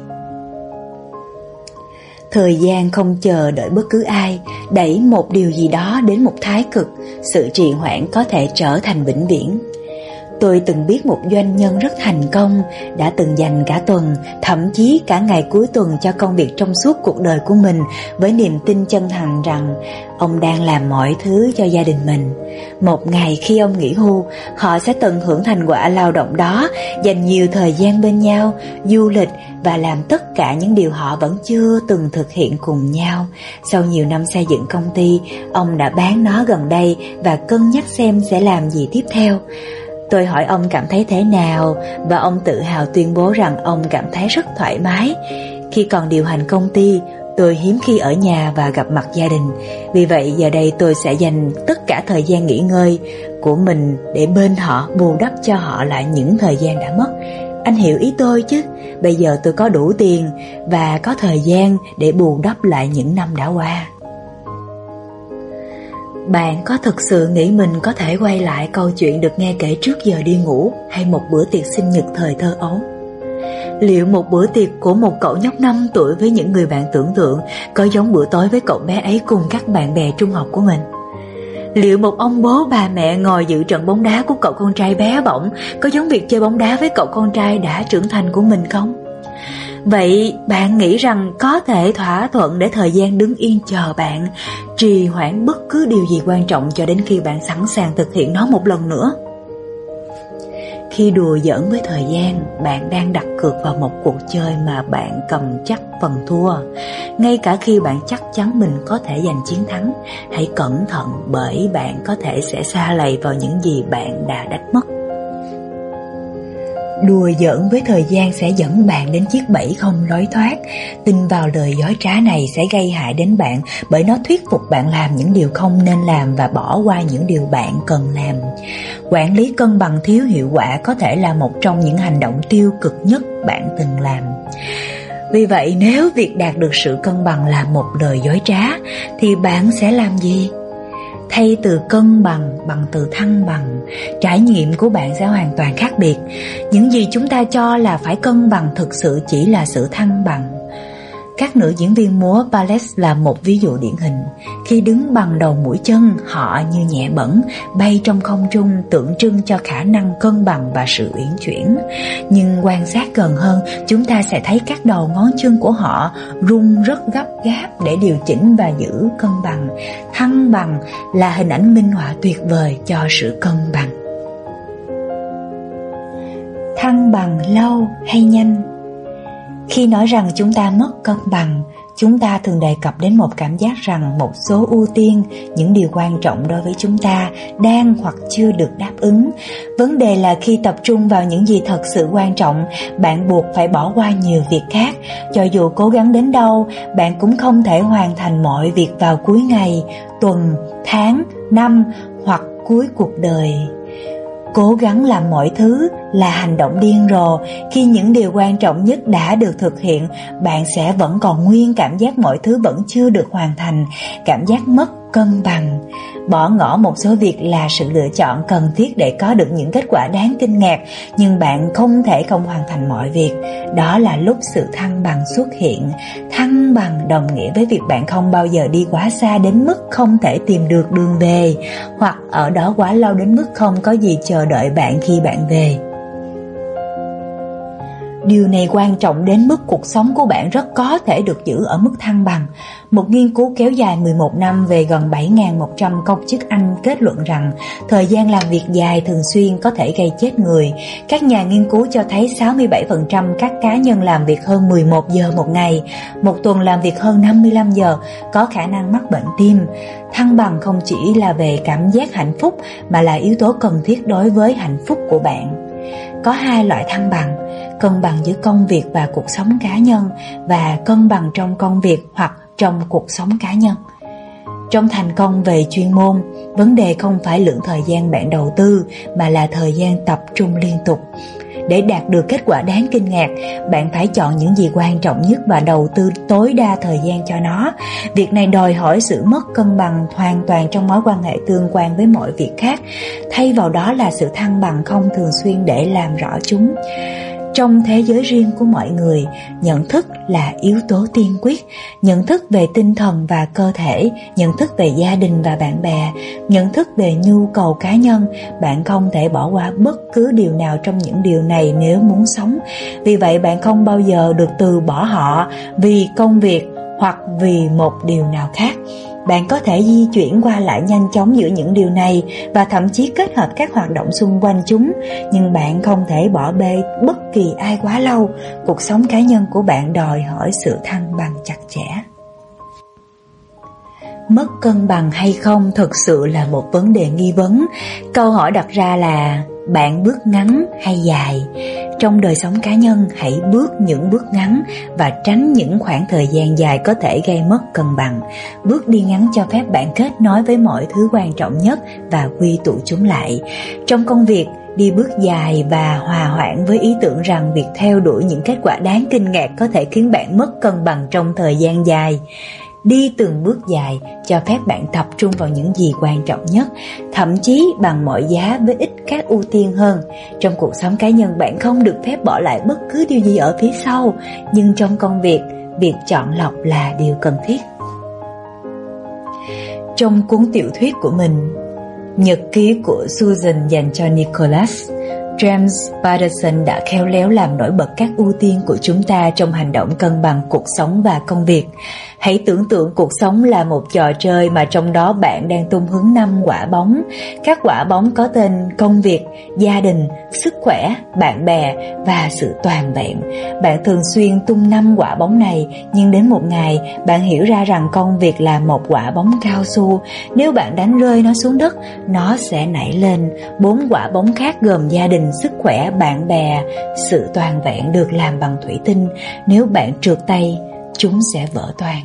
Thời gian không chờ đợi bất cứ ai, đẩy một điều gì đó đến một thái cực, sự trì hoãn có thể trở thành vĩnh viễn. Tôi từng biết một doanh nhân rất thành công, đã từng dành cả tuần, thậm chí cả ngày cuối tuần cho công việc trong suốt cuộc đời của mình, với niềm tin chân thành rằng ông đang làm mọi thứ cho gia đình mình. Một ngày khi ông nghỉ hưu, họ sẽ tận hưởng thành quả lao động đó, dành nhiều thời gian bên nhau, du lịch và làm tất cả những điều họ vẫn chưa từng thực hiện cùng nhau. Sau nhiều năm xây dựng công ty, ông đã bán nó gần đây và cân nhắc xem sẽ làm gì tiếp theo. Tôi hỏi ông cảm thấy thế nào, và ông tự hào tuyên bố rằng ông cảm thấy rất thoải mái. Khi còn điều hành công ty, tôi hiếm khi ở nhà và gặp mặt gia đình. Vì vậy giờ đây tôi sẽ dành tất cả thời gian nghỉ ngơi của mình để bên họ, bù đắp cho họ lại những thời gian đã mất. Anh hiểu ý tôi chứ? Bây giờ tôi có đủ tiền và có thời gian để bù đắp lại những năm đã qua. Bạn có thực sự nghĩ mình có thể quay lại câu chuyện được nghe kể trước giờ đi ngủ, hay một bữa tiệc sinh nhật thời thơ ấu? Liệu một bữa tiệc của một cậu nhóc 5 tuổi với những người bạn tưởng tượng có giống bữa tối với cậu bé ấy cùng các bạn bè trung học của mình? Liệu một ông bố bà mẹ ngồi dự trận bóng đá của cậu con trai bé bỏng có giống việc chơi bóng đá với cậu con trai đã trưởng thành của mình không? Vậy bạn nghĩ rằng có thể thỏa thuận để thời gian đứng yên chờ bạn, trì hoãn bất cứ điều gì quan trọng cho đến khi bạn sẵn sàng thực hiện nó một lần nữa? Khi đùa giỡn với thời gian, bạn đang đặt cược vào một cuộc chơi mà bạn cầm chắc phần thua. Ngay cả khi bạn chắc chắn mình có thể giành chiến thắng, hãy cẩn thận, bởi bạn có thể sẽ sa lầy vào những gì bạn đã đánh mất. Đùa giỡn với thời gian sẽ dẫn bạn đến chiếc bẫy không lối thoát. Tin vào lời dối trá này sẽ gây hại đến bạn, bởi nó thuyết phục bạn làm những điều không nên làm và bỏ qua những điều bạn cần làm. Quản lý cân bằng thiếu hiệu quả có thể là một trong những hành động tiêu cực nhất bạn từng làm. Vì vậy, nếu việc đạt được sự cân bằng là một lời dối trá, thì bạn sẽ làm gì? Thay từ cân bằng bằng từ thăng bằng, trải nghiệm của bạn sẽ hoàn toàn khác biệt. Những gì chúng ta cho là phải cân bằng thực sự chỉ là sự thăng bằng. Các nữ diễn viên múa ballet là một ví dụ điển hình. Khi đứng bằng đầu mũi chân, họ như nhẹ bẫng, bay trong không trung, tượng trưng cho khả năng cân bằng và sự uyển chuyển. Nhưng quan sát gần hơn, chúng ta sẽ thấy các đầu ngón chân của họ rung rất gấp gáp để điều chỉnh và giữ cân bằng. Thăng bằng là hình ảnh minh họa tuyệt vời cho sự cân bằng. Thăng bằng lâu hay nhanh? Khi nói rằng chúng ta mất cân bằng, chúng ta thường đề cập đến một cảm giác rằng một số ưu tiên, những điều quan trọng đối với chúng ta đang hoặc chưa được đáp ứng. Vấn đề là khi tập trung vào những gì thật sự quan trọng, bạn buộc phải bỏ qua nhiều việc khác. Cho dù cố gắng đến đâu, bạn cũng không thể hoàn thành mọi việc vào cuối ngày, tuần, tháng, năm hoặc cuối cuộc đời. Cố gắng làm mọi thứ là hành động điên rồ. Khi những điều quan trọng nhất đã được thực hiện, bạn sẽ vẫn còn nguyên cảm giác mọi thứ vẫn chưa được hoàn thành, cảm giác mất cân bằng. Bỏ ngỏ một số việc là sự lựa chọn cần thiết để có được những kết quả đáng kinh ngạc, nhưng bạn không thể không hoàn thành mọi việc. Đó là lúc sự thăng bằng xuất hiện. Thăng bằng đồng nghĩa với việc bạn không bao giờ đi quá xa đến mức không thể tìm được đường về, hoặc ở đó quá lâu đến mức không có gì chờ đợi bạn khi bạn về. Điều này quan trọng đến mức cuộc sống của bạn rất có thể được giữ ở mức thăng bằng. Một nghiên cứu kéo dài 11 năm về gần 7.100 công chức Anh kết luận rằng thời gian làm việc dài thường xuyên có thể gây chết người. Các nhà nghiên cứu cho thấy 67% các cá nhân làm việc hơn 11 giờ một ngày, một tuần làm việc hơn 55 giờ, có khả năng mắc bệnh tim. Thăng bằng không chỉ là về cảm giác hạnh phúc mà là yếu tố cần thiết đối với hạnh phúc của bạn. Có hai loại thăng bằng: cân bằng giữa công việc và cuộc sống cá nhân, và cân bằng trong công việc hoặc trong cuộc sống cá nhân. Trong thành công về chuyên môn, vấn đề không phải lượng thời gian bạn đầu tư mà là thời gian tập trung liên tục. Để đạt được kết quả đáng kinh ngạc, bạn phải chọn những gì quan trọng nhất và đầu tư tối đa thời gian cho nó. Việc này đòi hỏi sự mất cân bằng hoàn toàn trong mối quan hệ tương quan với mọi việc khác. Thay vào đó là sự thăng bằng không thường xuyên để làm rõ chúng. Trong thế giới riêng của mọi người, nhận thức là yếu tố tiên quyết. Nhận thức về tinh thần và cơ thể, nhận thức về gia đình và bạn bè, nhận thức về nhu cầu cá nhân. Bạn không thể bỏ qua bất cứ điều nào trong những điều này nếu muốn sống. Vì vậy bạn không bao giờ được từ bỏ họ vì công việc hoặc vì một điều nào khác. Bạn có thể di chuyển qua lại nhanh chóng giữa những điều này và thậm chí kết hợp các hoạt động xung quanh chúng, nhưng bạn không thể bỏ bê bất kỳ ai quá lâu. Cuộc sống cá nhân của bạn đòi hỏi sự thăng bằng chặt chẽ. Mất cân bằng hay không thực sự là một vấn đề nghi vấn. Câu hỏi đặt ra là bạn bước ngắn hay dài? Trong đời sống cá nhân, hãy bước những bước ngắn và tránh những khoảng thời gian dài có thể gây mất cân bằng. Bước đi ngắn cho phép bạn kết nối với mọi thứ quan trọng nhất và quy tụ chúng lại. Trong công việc, đi bước dài và hòa hoãn với ý tưởng rằng việc theo đuổi những kết quả đáng kinh ngạc có thể khiến bạn mất cân bằng trong thời gian dài. Đi từng bước dài cho phép bạn tập trung vào những gì quan trọng nhất, thậm chí bằng mọi giá với ít các ưu tiên hơn. Trong cuộc sống cá nhân, bạn không được phép bỏ lại bất cứ điều gì ở phía sau, nhưng trong công việc, việc chọn lọc là điều cần thiết. Trong cuốn tiểu thuyết của mình, Nhật ký của Susan dành cho Nicholas, James Patterson đã khéo léo làm nổi bật các ưu tiên của chúng ta trong hành động cân bằng cuộc sống và công việc. Hãy tưởng tượng cuộc sống là một trò chơi mà trong đó bạn đang tung hứng 5 quả bóng. Các quả bóng có tên công việc, gia đình, sức khỏe, bạn bè và sự toàn vẹn. Bạn thường xuyên tung 5 quả bóng này, nhưng đến một ngày bạn hiểu ra rằng công việc là một quả bóng cao su. Nếu bạn đánh rơi nó xuống đất, nó sẽ nảy lên 4 quả bóng khác gồm gia đình, sức khỏe, bạn bè, sự toàn vẹn được làm bằng thủy tinh. Nếu bạn trượt tay, chúng sẽ vỡ toang.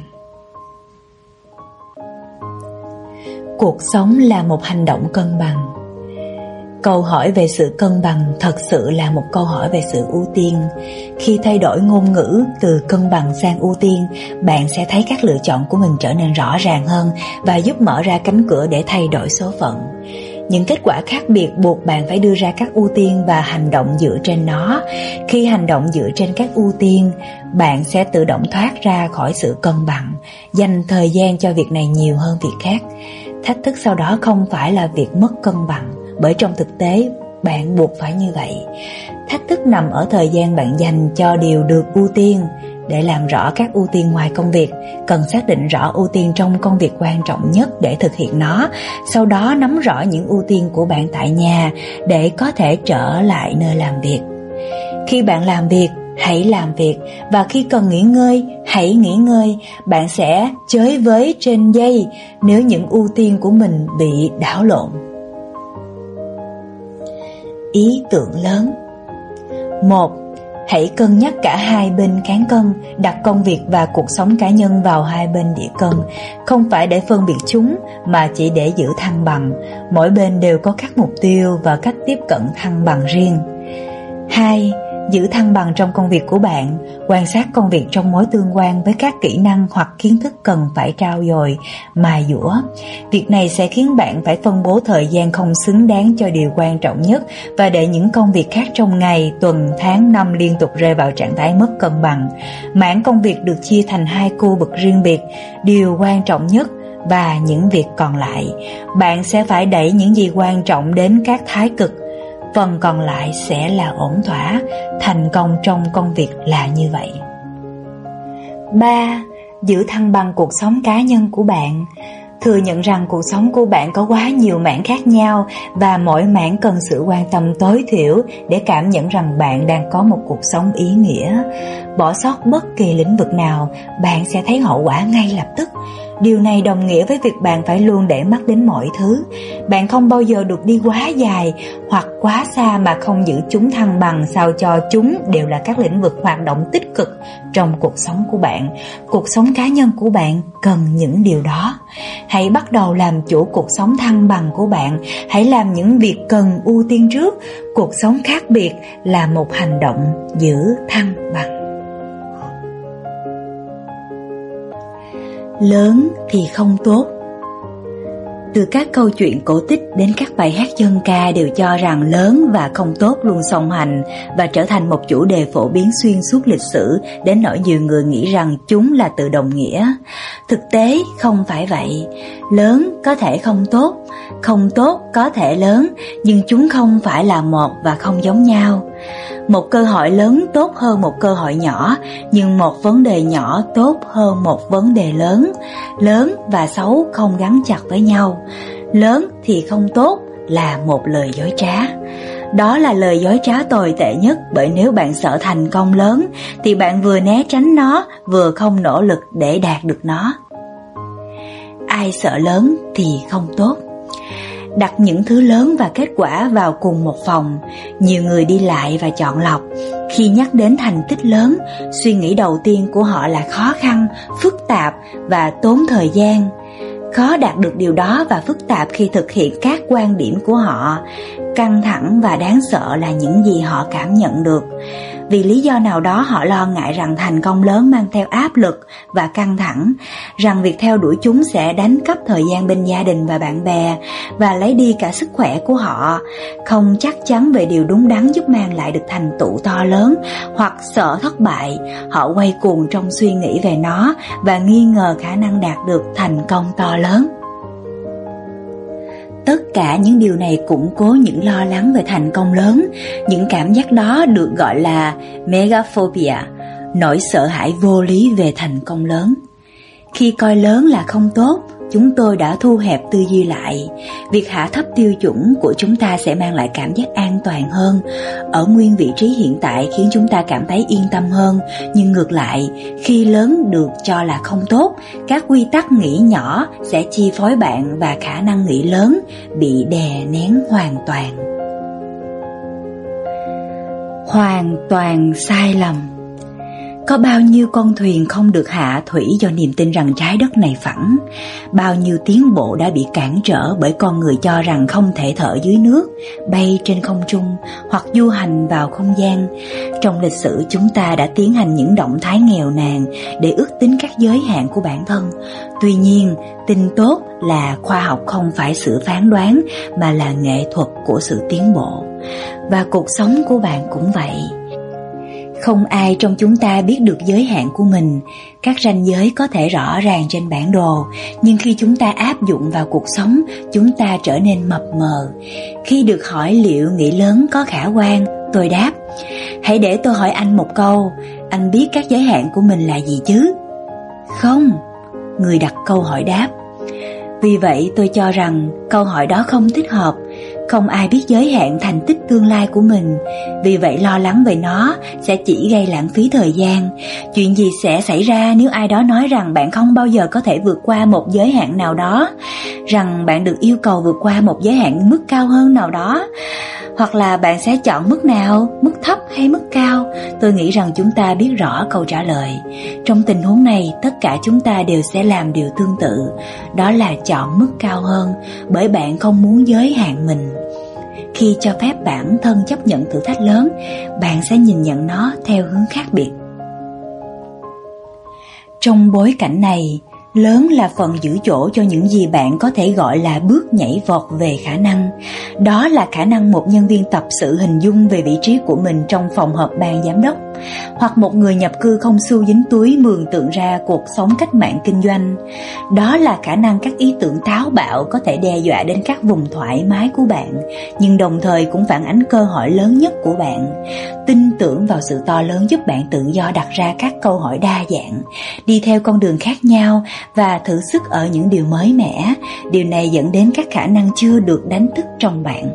Cuộc sống là một hành động cân bằng. Câu hỏi về sự cân bằng thật sự là một câu hỏi về sự ưu tiên. Khi thay đổi ngôn ngữ từ cân bằng sang ưu tiên, bạn sẽ thấy các lựa chọn của mình trở nên rõ ràng hơn và giúp mở ra cánh cửa để thay đổi số phận. Những kết quả khác biệt buộc bạn phải đưa ra các ưu tiên và hành động dựa trên nó. Khi hành động dựa trên các ưu tiên, bạn sẽ tự động thoát ra khỏi sự cân bằng, dành thời gian cho việc này nhiều hơn việc khác. Thách thức sau đó không phải là việc mất cân bằng, bởi trong thực tế bạn buộc phải như vậy. Thách thức nằm ở thời gian bạn dành cho điều được ưu tiên. Để làm rõ các ưu tiên ngoài công việc, cần xác định rõ ưu tiên trong công việc quan trọng nhất để thực hiện nó. Sau đó nắm rõ những ưu tiên của bạn tại nhà để có thể trở lại nơi làm việc. Khi bạn làm việc, hãy làm việc, và khi cần nghỉ ngơi, hãy nghỉ ngơi. Bạn sẽ chới với trên dây nếu những ưu tiên của mình bị đảo lộn. Ý tưởng lớn. 1. Hãy cân nhắc cả hai bên cán cân, đặt công việc và cuộc sống cá nhân vào hai bên đĩa cân, không phải để phân biệt chúng mà chỉ để giữ thăng bằng. Mỗi bên đều có các mục tiêu và cách tiếp cận thăng bằng riêng. 2. Giữ thăng bằng trong công việc của bạn. Quan sát công việc trong mối tương quan với các kỹ năng hoặc kiến thức cần phải trau dồi, mài dũa. Việc này sẽ khiến bạn phải phân bố thời gian không xứng đáng cho điều quan trọng nhất và để những công việc khác trong ngày, tuần, tháng, năm liên tục rơi vào trạng thái mất cân bằng. Mảng công việc được chia thành hai khu vực riêng biệt, điều quan trọng nhất và những việc còn lại. Bạn sẽ phải đẩy những gì quan trọng đến các thái cực. Phần còn lại sẽ là ổn thỏa. Thành công trong công việc là như vậy. 3. Giữ thăng bằng cuộc sống cá nhân của bạn. Thừa nhận rằng cuộc sống của bạn có quá nhiều mảng khác nhau và mỗi mảng cần sự quan tâm tối thiểu để cảm nhận rằng bạn đang có một cuộc sống ý nghĩa. Bỏ sót bất kỳ lĩnh vực nào, bạn sẽ thấy hậu quả ngay lập tức. Điều này đồng nghĩa với việc bạn phải luôn để mắt đến mọi thứ. Bạn không bao giờ được đi quá dài hoặc quá xa mà không giữ chúng thăng bằng, sao cho chúng đều là các lĩnh vực hoạt động tích cực trong cuộc sống của bạn. Cuộc sống cá nhân của bạn cần những điều đó. Hãy bắt đầu làm chủ cuộc sống thăng bằng của bạn. Hãy làm những việc cần ưu tiên trước. Cuộc sống khác biệt là một hành động giữ thăng bằng. Lớn thì không tốt. Từ các câu chuyện cổ tích đến các bài hát dân ca đều cho rằng lớn và không tốt luôn song hành và trở thành một chủ đề phổ biến xuyên suốt lịch sử, đến nỗi nhiều người nghĩ rằng chúng là từ đồng nghĩa. Thực tế không phải vậy. Lớn có thể không tốt có thể lớn, nhưng chúng không phải là một và không giống nhau. Một cơ hội lớn tốt hơn một cơ hội nhỏ, nhưng một vấn đề nhỏ tốt hơn một vấn đề lớn. Lớn và xấu không gắn chặt với nhau. Lớn thì không tốt là một lời dối trá. Đó là lời dối trá tồi tệ nhất, bởi nếu bạn sợ thành công lớn thì bạn vừa né tránh nó, vừa không nỗ lực để đạt được nó. Ai sợ lớn thì không tốt. Đặt những thứ lớn và kết quả vào cùng một phòng. Nhiều người đi lại và chọn lọc. Khi nhắc đến thành tích lớn, suy nghĩ đầu tiên của họ là khó khăn, phức tạp và tốn thời gian. Khó đạt được điều đó và phức tạp khi thực hiện các quan điểm của họ. Căng thẳng và đáng sợ là những gì họ cảm nhận được. Vì lý do nào đó họ lo ngại rằng thành công lớn mang theo áp lực và căng thẳng, rằng việc theo đuổi chúng sẽ đánh cắp thời gian bên gia đình và bạn bè và lấy đi cả sức khỏe của họ. Không chắc chắn về điều đúng đắn giúp mang lại được thành tựu to lớn, hoặc sợ thất bại, họ quay cuồng trong suy nghĩ về nó và nghi ngờ khả năng đạt được thành công to lớn. Tất cả những điều này củng cố những lo lắng về thành công lớn. Những cảm giác đó được gọi là megaphobia, nỗi sợ hãi vô lý về thành công lớn. Khi coi lớn là không tốt, chúng tôi đã thu hẹp tư duy lại. Việc hạ thấp tiêu chuẩn của chúng ta sẽ mang lại cảm giác an toàn hơn. Ở nguyên vị trí hiện tại khiến chúng ta cảm thấy yên tâm hơn. Nhưng ngược lại, khi lớn được cho là không tốt, các quy tắc nghĩ nhỏ sẽ chi phối bạn và khả năng nghĩ lớn bị đè nén hoàn toàn. Hoàn toàn sai lầm. Có bao nhiêu con thuyền không được hạ thủy do niềm tin rằng trái đất này phẳng. Bao nhiêu tiến bộ đã bị cản trở bởi con người cho rằng không thể thở dưới nước, bay trên không trung hoặc du hành vào không gian. Trong lịch sử chúng ta đã tiến hành những động thái nghèo nàn để ước tính các giới hạn của bản thân. Tuy nhiên, tin tốt là khoa học không phải sự phán đoán mà là nghệ thuật của sự tiến bộ. Và cuộc sống của bạn cũng vậy. Không ai trong chúng ta biết được giới hạn của mình. Các ranh giới có thể rõ ràng trên bản đồ, nhưng khi chúng ta áp dụng vào cuộc sống, chúng ta trở nên mập mờ. Khi được hỏi liệu nghĩ lớn có khả quan, tôi đáp: hãy để tôi hỏi anh một câu, anh biết các giới hạn của mình là gì chứ? Không, người đặt câu hỏi đáp. Vì vậy tôi cho rằng câu hỏi đó không thích hợp. Không ai biết giới hạn thành tích tương lai của mình, vì vậy lo lắng về nó sẽ chỉ gây lãng phí thời gian. Chuyện gì sẽ xảy ra nếu ai đó nói rằng bạn không bao giờ có thể vượt qua một giới hạn nào đó, rằng bạn được yêu cầu vượt qua một giới hạn mức cao hơn nào đó, hoặc là bạn sẽ chọn mức nào, mức thấp hay mức cao? Tôi nghĩ rằng chúng ta biết rõ câu trả lời. Trong tình huống này, tất cả chúng ta đều sẽ làm điều tương tự, đó là chọn mức cao hơn, bởi bạn không muốn giới hạn mình. Khi cho phép bản thân chấp nhận thử thách lớn, bạn sẽ nhìn nhận nó theo hướng khác biệt. Trong bối cảnh này, lớn là phần giữ chỗ cho những gì bạn có thể gọi là bước nhảy vọt về khả năng. Đó là khả năng một nhân viên tập sự hình dung về vị trí của mình trong phòng họp ban giám đốc, hoặc một người nhập cư không xu dính túi mường tượng ra cuộc sống cách mạng kinh doanh. Đó là khả năng các ý tưởng táo bạo có thể đe dọa đến các vùng thoải mái của bạn, nhưng đồng thời cũng phản ánh cơ hội lớn nhất của bạn. Tin tưởng vào sự to lớn giúp bạn tự do đặt ra các câu hỏi đa dạng, đi theo con đường khác nhau và thử sức ở những điều mới mẻ. Điều này dẫn đến các khả năng chưa được đánh thức trong bạn.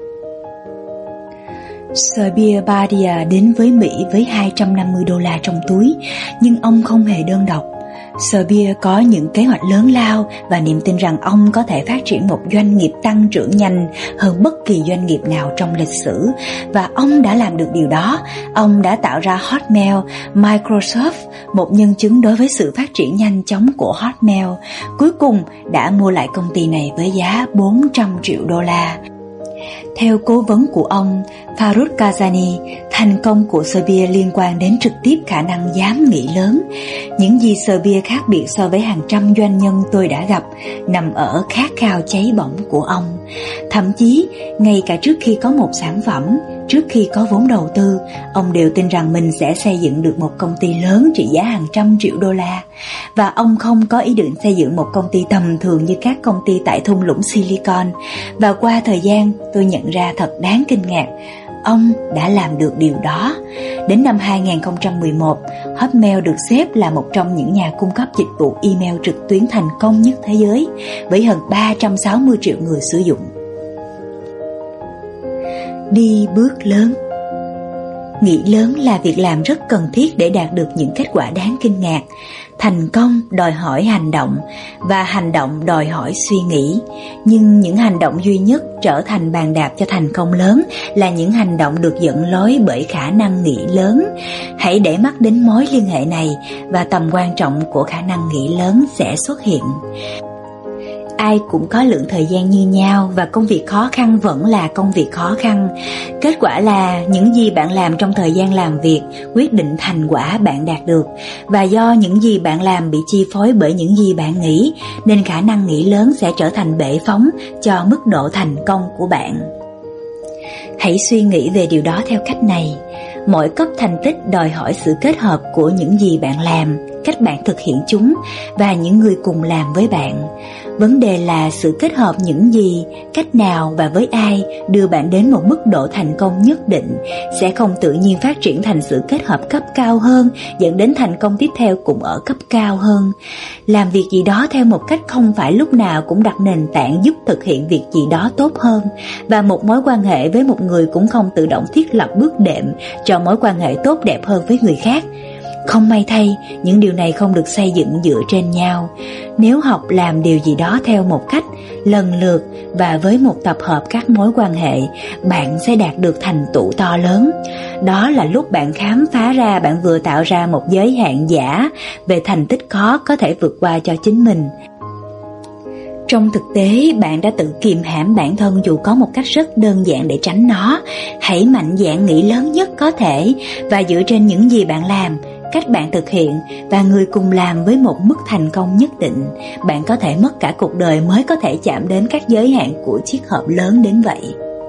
Sabir Badia đến với Mỹ với $250 trong túi, nhưng ông không hề đơn độc. Sabir có những kế hoạch lớn lao và niềm tin rằng ông có thể phát triển một doanh nghiệp tăng trưởng nhanh hơn bất kỳ doanh nghiệp nào trong lịch sử, và ông đã làm được điều đó. Ông đã tạo ra Hotmail. Microsoft, một nhân chứng đối với sự phát triển nhanh chóng của Hotmail, cuối cùng đã mua lại công ty này với giá $400 triệu. Theo cố vấn của ông, Farouk Kazani, thành công của Sabir liên quan đến trực tiếp khả năng dám nghĩ lớn. Những gì Sabir khác biệt so với hàng trăm doanh nhân tôi đã gặp nằm ở khát khao cháy bỏng của ông. Thậm chí, ngay cả trước khi có một sản phẩm, trước khi có vốn đầu tư, ông đều tin rằng mình sẽ xây dựng được một công ty lớn trị giá hàng trăm triệu đô la. Và ông không có ý định xây dựng một công ty tầm thường như các công ty tại thung lũng Silicon. Và qua thời gian, tôi nhận ra thật đáng kinh ngạc, ông đã làm được điều đó. Đến năm 2011, Hotmail được xếp là một trong những nhà cung cấp dịch vụ email trực tuyến thành công nhất thế giới, với hơn 360 triệu người sử dụng. Đi bước lớn. Nghĩ lớn là việc làm rất cần thiết để đạt được những kết quả đáng kinh ngạc. Thành công đòi hỏi hành động, và hành động đòi hỏi suy nghĩ. Nhưng những hành động duy nhất trở thành bàn đạp cho thành công lớn là những hành động được dẫn lối bởi khả năng nghĩ lớn. Hãy để mắt đến mối liên hệ này, và tầm quan trọng của khả năng nghĩ lớn sẽ xuất hiện. Ai cũng có lượng thời gian như nhau, và công việc khó khăn vẫn là công việc khó khăn. Kết quả là những gì bạn làm trong thời gian làm việc quyết định thành quả bạn đạt được, và do những gì bạn làm bị chi phối bởi những gì bạn nghĩ, nên khả năng nghĩ lớn sẽ trở thành bệ phóng cho mức độ thành công của bạn. Hãy suy nghĩ về điều đó theo cách này. Mỗi cấp thành tích đòi hỏi sự kết hợp của những gì bạn làm, cách bạn thực hiện chúng, và những người cùng làm với bạn. Vấn đề là sự kết hợp những gì, cách nào và với ai đưa bạn đến một mức độ thành công nhất định sẽ không tự nhiên phát triển thành sự kết hợp cấp cao hơn, dẫn đến thành công tiếp theo cũng ở cấp cao hơn. Làm việc gì đó theo một cách không phải lúc nào cũng đặt nền tảng giúp thực hiện việc gì đó tốt hơn, và một mối quan hệ với một người cũng không tự động thiết lập bước đệm cho mối quan hệ tốt đẹp hơn với người khác. Không may thay, những điều này không được xây dựng dựa trên nhau. Nếu học làm điều gì đó theo một cách, lần lượt và với một tập hợp các mối quan hệ, bạn sẽ đạt được thành tựu to lớn. Đó là lúc bạn khám phá ra bạn vừa tạo ra một giới hạn giả về thành tích khó có thể vượt qua cho chính mình. Trong thực tế, bạn đã tự kìm hãm bản thân dù có một cách rất đơn giản để tránh nó. Hãy mạnh dạn nghĩ lớn nhất có thể, và dựa trên những gì bạn làm, cách bạn thực hiện và người cùng làm với một mức thành công nhất định, bạn có thể mất cả cuộc đời mới có thể chạm đến các giới hạn của chiếc hộp lớn đến vậy.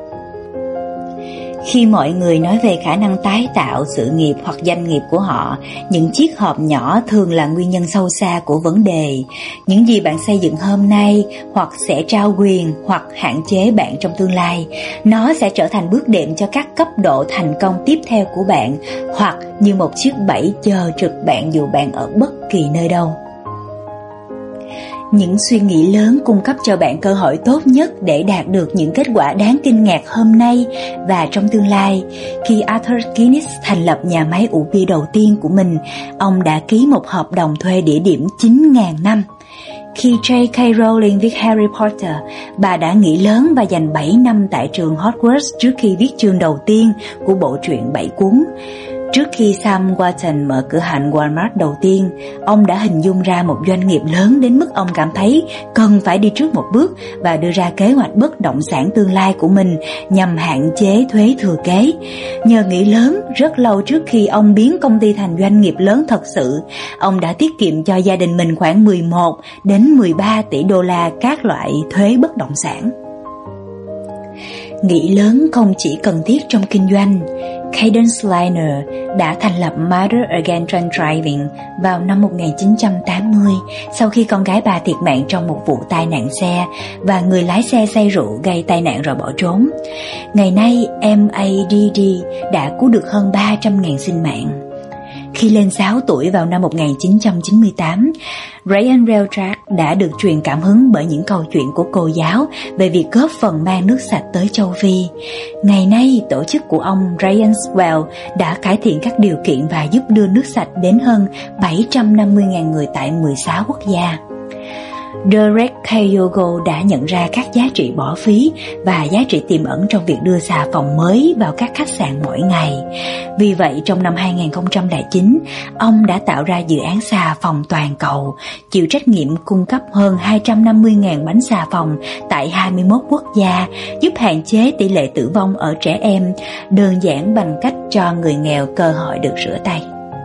Khi mọi người nói về khả năng tái tạo sự nghiệp hoặc doanh nghiệp của họ, những chiếc hộp nhỏ thường là nguyên nhân sâu xa của vấn đề. Những gì bạn xây dựng hôm nay hoặc sẽ trao quyền hoặc hạn chế bạn trong tương lai. Nó sẽ trở thành bước đệm cho các cấp độ thành công tiếp theo của bạn, hoặc như một chiếc bẫy chờ trực bạn dù bạn ở bất kỳ nơi đâu. Những suy nghĩ lớn cung cấp cho bạn cơ hội tốt nhất để đạt được những kết quả đáng kinh ngạc hôm nay và trong tương lai. Khi Arthur Guinness thành lập nhà máy ủ bia đầu tiên của mình, ông đã ký một hợp đồng thuê địa điểm 9.000 năm. Khi J.K. Rowling viết Harry Potter, bà đã nghĩ lớn và dành 7 năm tại trường Hogwarts trước khi viết chương đầu tiên của bộ truyện 7 cuốn. Trước khi Sam Walton mở cửa hàng Walmart đầu tiên, ông đã hình dung ra một doanh nghiệp lớn đến mức ông cảm thấy cần phải đi trước một bước và đưa ra kế hoạch bất động sản tương lai của mình nhằm hạn chế thuế thừa kế. Nhờ nghĩ lớn, rất lâu trước khi ông biến công ty thành doanh nghiệp lớn thật sự, ông đã tiết kiệm cho gia đình mình khoảng 11 đến 13 tỷ đô la các loại thuế bất động sản. Nghĩ lớn không chỉ cần thiết trong kinh doanh. Cadence Liner đã thành lập Mother Again Drunk Driving vào năm 1980 sau khi con gái bà thiệt mạng trong một vụ tai nạn xe và người lái xe say rượu gây tai nạn rồi bỏ trốn. Ngày nay, MADD đã cứu được hơn 300.000 sinh mạng. Khi lên 6 tuổi vào năm 1998, Ryan Reldrack đã được truyền cảm hứng bởi những câu chuyện của cô giáo về việc góp phần mang nước sạch tới châu Phi. Ngày nay, tổ chức của ông Ryan Swell đã cải thiện các điều kiện và giúp đưa nước sạch đến hơn 750.000 người tại 16 quốc gia. Derek Kyogo đã nhận ra các giá trị bỏ phí và giá trị tiềm ẩn trong việc đưa xà phòng mới vào các khách sạn mỗi ngày. Vì vậy, trong năm 2009, ông đã tạo ra dự án xà phòng toàn cầu, chịu trách nhiệm cung cấp hơn 250.000 bánh xà phòng tại 21 quốc gia, giúp hạn chế tỷ lệ tử vong ở trẻ em, đơn giản bằng cách cho người nghèo cơ hội được rửa tay.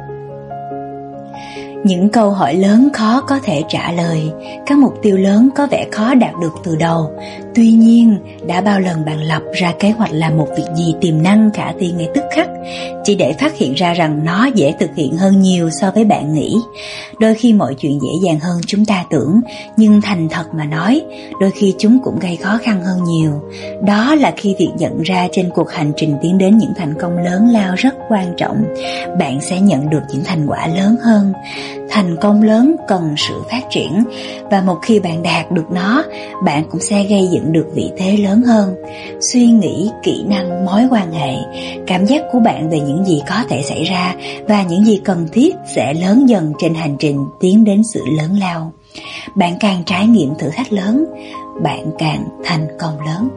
Những câu hỏi lớn khó có thể trả lời, các mục tiêu lớn có vẻ khó đạt được từ đầu. Tuy nhiên, đã bao lần bạn lập ra kế hoạch làm một việc gì tiềm năng khả thi ngay tức khắc, chỉ để phát hiện ra rằng nó dễ thực hiện hơn nhiều so với bạn nghĩ. Đôi khi mọi chuyện dễ dàng hơn chúng ta tưởng, nhưng thành thật mà nói, đôi khi chúng cũng gây khó khăn hơn nhiều. Đó là khi việc nhận ra trên cuộc hành trình tiến đến những thành công lớn lao rất quan trọng, bạn sẽ nhận được những thành quả lớn hơn. Thành công lớn cần sự phát triển, và một khi bạn đạt được nó, bạn cũng sẽ gây dựng được vị thế lớn hơn. Suy nghĩ, kỹ năng, mối quan hệ, cảm giác của bạn về những gì có thể xảy ra và những gì cần thiết sẽ lớn dần trên hành trình tiến đến sự lớn lao. Bạn càng trải nghiệm thử thách lớn, bạn càng thành công lớn.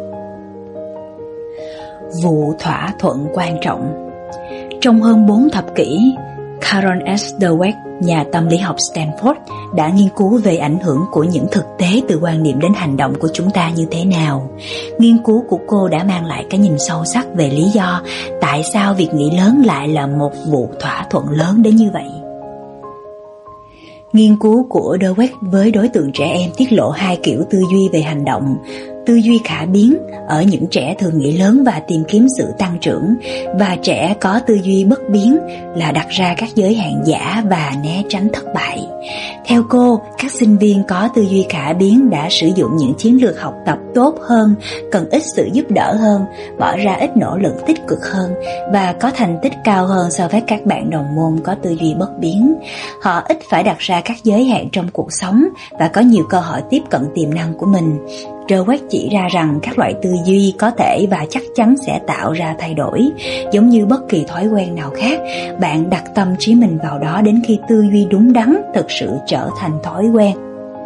Vụ thỏa thuận quan trọng. Trong hơn 4 thập kỷ, Carol S. Dweck, nhà tâm lý học Stanford, đã nghiên cứu về ảnh hưởng của những thực tế từ quan niệm đến hành động của chúng ta như thế nào. Nghiên cứu của cô đã mang lại cái nhìn sâu sắc về lý do tại sao việc nghĩ lớn lại là một vụ thỏa thuận lớn đến như vậy. Nghiên cứu của Dweck với đối tượng trẻ em tiết lộ 2 kiểu tư duy về hành động. Tư duy khả biến ở những trẻ thường nghĩ lớn và tìm kiếm sự tăng trưởng, và trẻ có tư duy bất biến là đặt ra các giới hạn giả và né tránh thất bại. Theo cô, các sinh viên có tư duy khả biến đã sử dụng những chiến lược học tập tốt hơn, cần ít sự giúp đỡ hơn, bỏ ra ít nỗ lực tích cực hơn và có thành tích cao hơn so với các bạn đồng môn có tư duy bất biến. Họ ít phải đặt ra các giới hạn trong cuộc sống và có nhiều cơ hội tiếp cận tiềm năng của mình. Dweck chỉ ra rằng các loại tư duy có thể và chắc chắn sẽ tạo ra thay đổi. Giống như bất kỳ thói quen nào khác, bạn đặt tâm trí mình vào đó đến khi tư duy đúng đắn thực sự trở thành thói quen.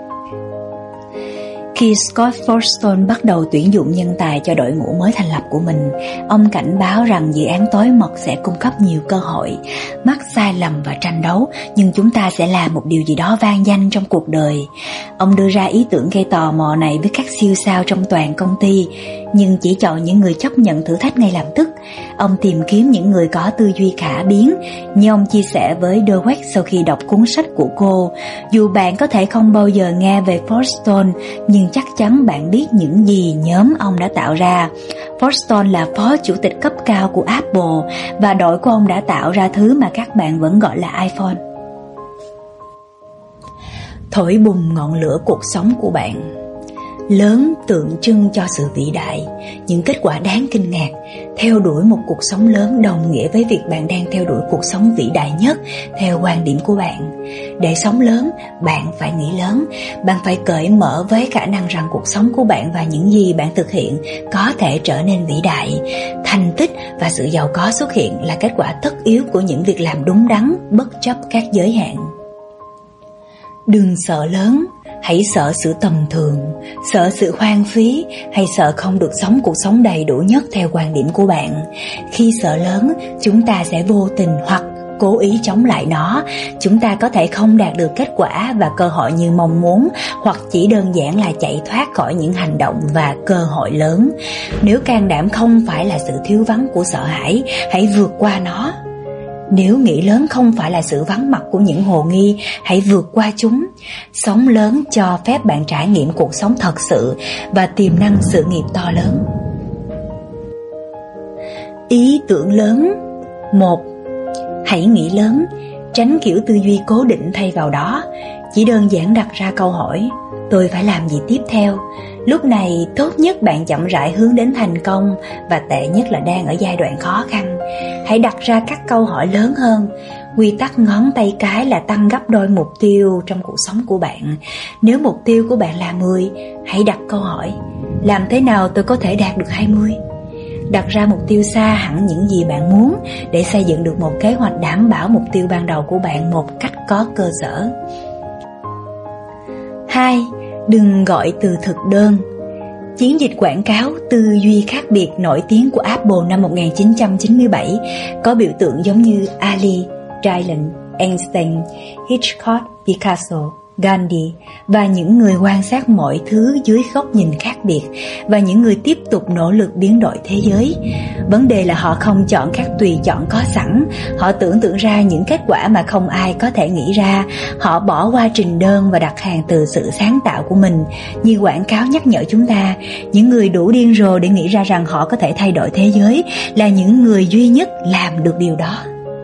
Khi Scott Forstall bắt đầu tuyển dụng nhân tài cho đội ngũ mới thành lập của mình, ông cảnh báo rằng dự án tối mật sẽ cung cấp nhiều cơ hội, mắc sai lầm và tranh đấu, nhưng chúng ta sẽ làm một điều gì đó vang danh trong cuộc đời. Ông đưa ra ý tưởng gây tò mò này với các siêu sao trong toàn công ty, nhưng chỉ chọn những người chấp nhận thử thách ngay lập tức. Ông tìm kiếm những người có tư duy khả biến, như ông chia sẻ với Dweck sau khi đọc cuốn sách của cô. Dù bạn có thể không bao giờ nghe về Forstall, nhưng chắc chắn bạn biết những gì nhóm ông đã tạo ra. Forstall là phó chủ tịch cấp cao của Apple, và đội của ông đã tạo ra thứ mà các bạn vẫn gọi là iPhone. Thổi bùng ngọn lửa cuộc sống của bạn. Lớn tượng trưng cho sự vĩ đại, những kết quả đáng kinh ngạc. Theo đuổi một cuộc sống lớn đồng nghĩa với việc bạn đang theo đuổi cuộc sống vĩ đại nhất theo quan điểm của bạn. Để sống lớn, bạn phải nghĩ lớn. Bạn phải cởi mở với khả năng rằng cuộc sống của bạn và những gì bạn thực hiện có thể trở nên vĩ đại. Thành tích và sự giàu có xuất hiện là kết quả tất yếu của những việc làm đúng đắn, bất chấp các giới hạn. Đừng sợ lớn, hãy sợ sự tầm thường, sợ sự hoang phí, hay sợ không được sống cuộc sống đầy đủ nhất theo quan điểm của bạn. Khi sợ lớn, chúng ta sẽ vô tình hoặc cố ý chống lại nó. Chúng ta có thể không đạt được kết quả và cơ hội như mong muốn, hoặc chỉ đơn giản là chạy thoát khỏi những hành động và cơ hội lớn. Nếu can đảm không phải là sự thiếu vắng của sợ hãi, hãy vượt qua nó. Nếu nghĩ lớn không phải là sự vắng mặt của những hồ nghi, hãy vượt qua chúng. Sống lớn cho phép bạn trải nghiệm cuộc sống thật sự và tiềm năng sự nghiệp to lớn. Ý tưởng lớn. 1. Hãy nghĩ lớn, tránh kiểu tư duy cố định thay vào đó. Chỉ đơn giản đặt ra câu hỏi, tôi phải làm gì tiếp theo? Lúc này tốt nhất bạn chậm rãi hướng đến thành công, và tệ nhất là đang ở giai đoạn khó khăn. Hãy đặt ra các câu hỏi lớn hơn. Quy tắc ngón tay cái là tăng gấp đôi mục tiêu trong cuộc sống của bạn. Nếu mục tiêu của bạn là 10, hãy đặt câu hỏi, làm thế nào tôi có thể đạt được 20? Đặt ra mục tiêu xa hẳn những gì bạn muốn để xây dựng được một kế hoạch đảm bảo mục tiêu ban đầu của bạn một cách có cơ sở. 2. Đừng gọi từ thực đơn. Chiến dịch quảng cáo tư duy khác biệt nổi tiếng của Apple năm 1997 có biểu tượng giống như Ali, Dylan, Einstein, Hitchcock, Picasso, Gandhi và những người quan sát mọi thứ dưới góc nhìn khác biệt và những người tiếp tục nỗ lực biến đổi thế giới. Vấn đề là họ không chọn các tùy chọn có sẵn, họ tưởng tượng ra những kết quả mà không ai có thể nghĩ ra, họ bỏ qua trình đơn và đặt hàng từ sự sáng tạo của mình. Như quảng cáo nhắc nhở chúng ta, những người đủ điên rồ để nghĩ ra rằng họ có thể thay đổi thế giới là những người duy nhất làm được điều đó.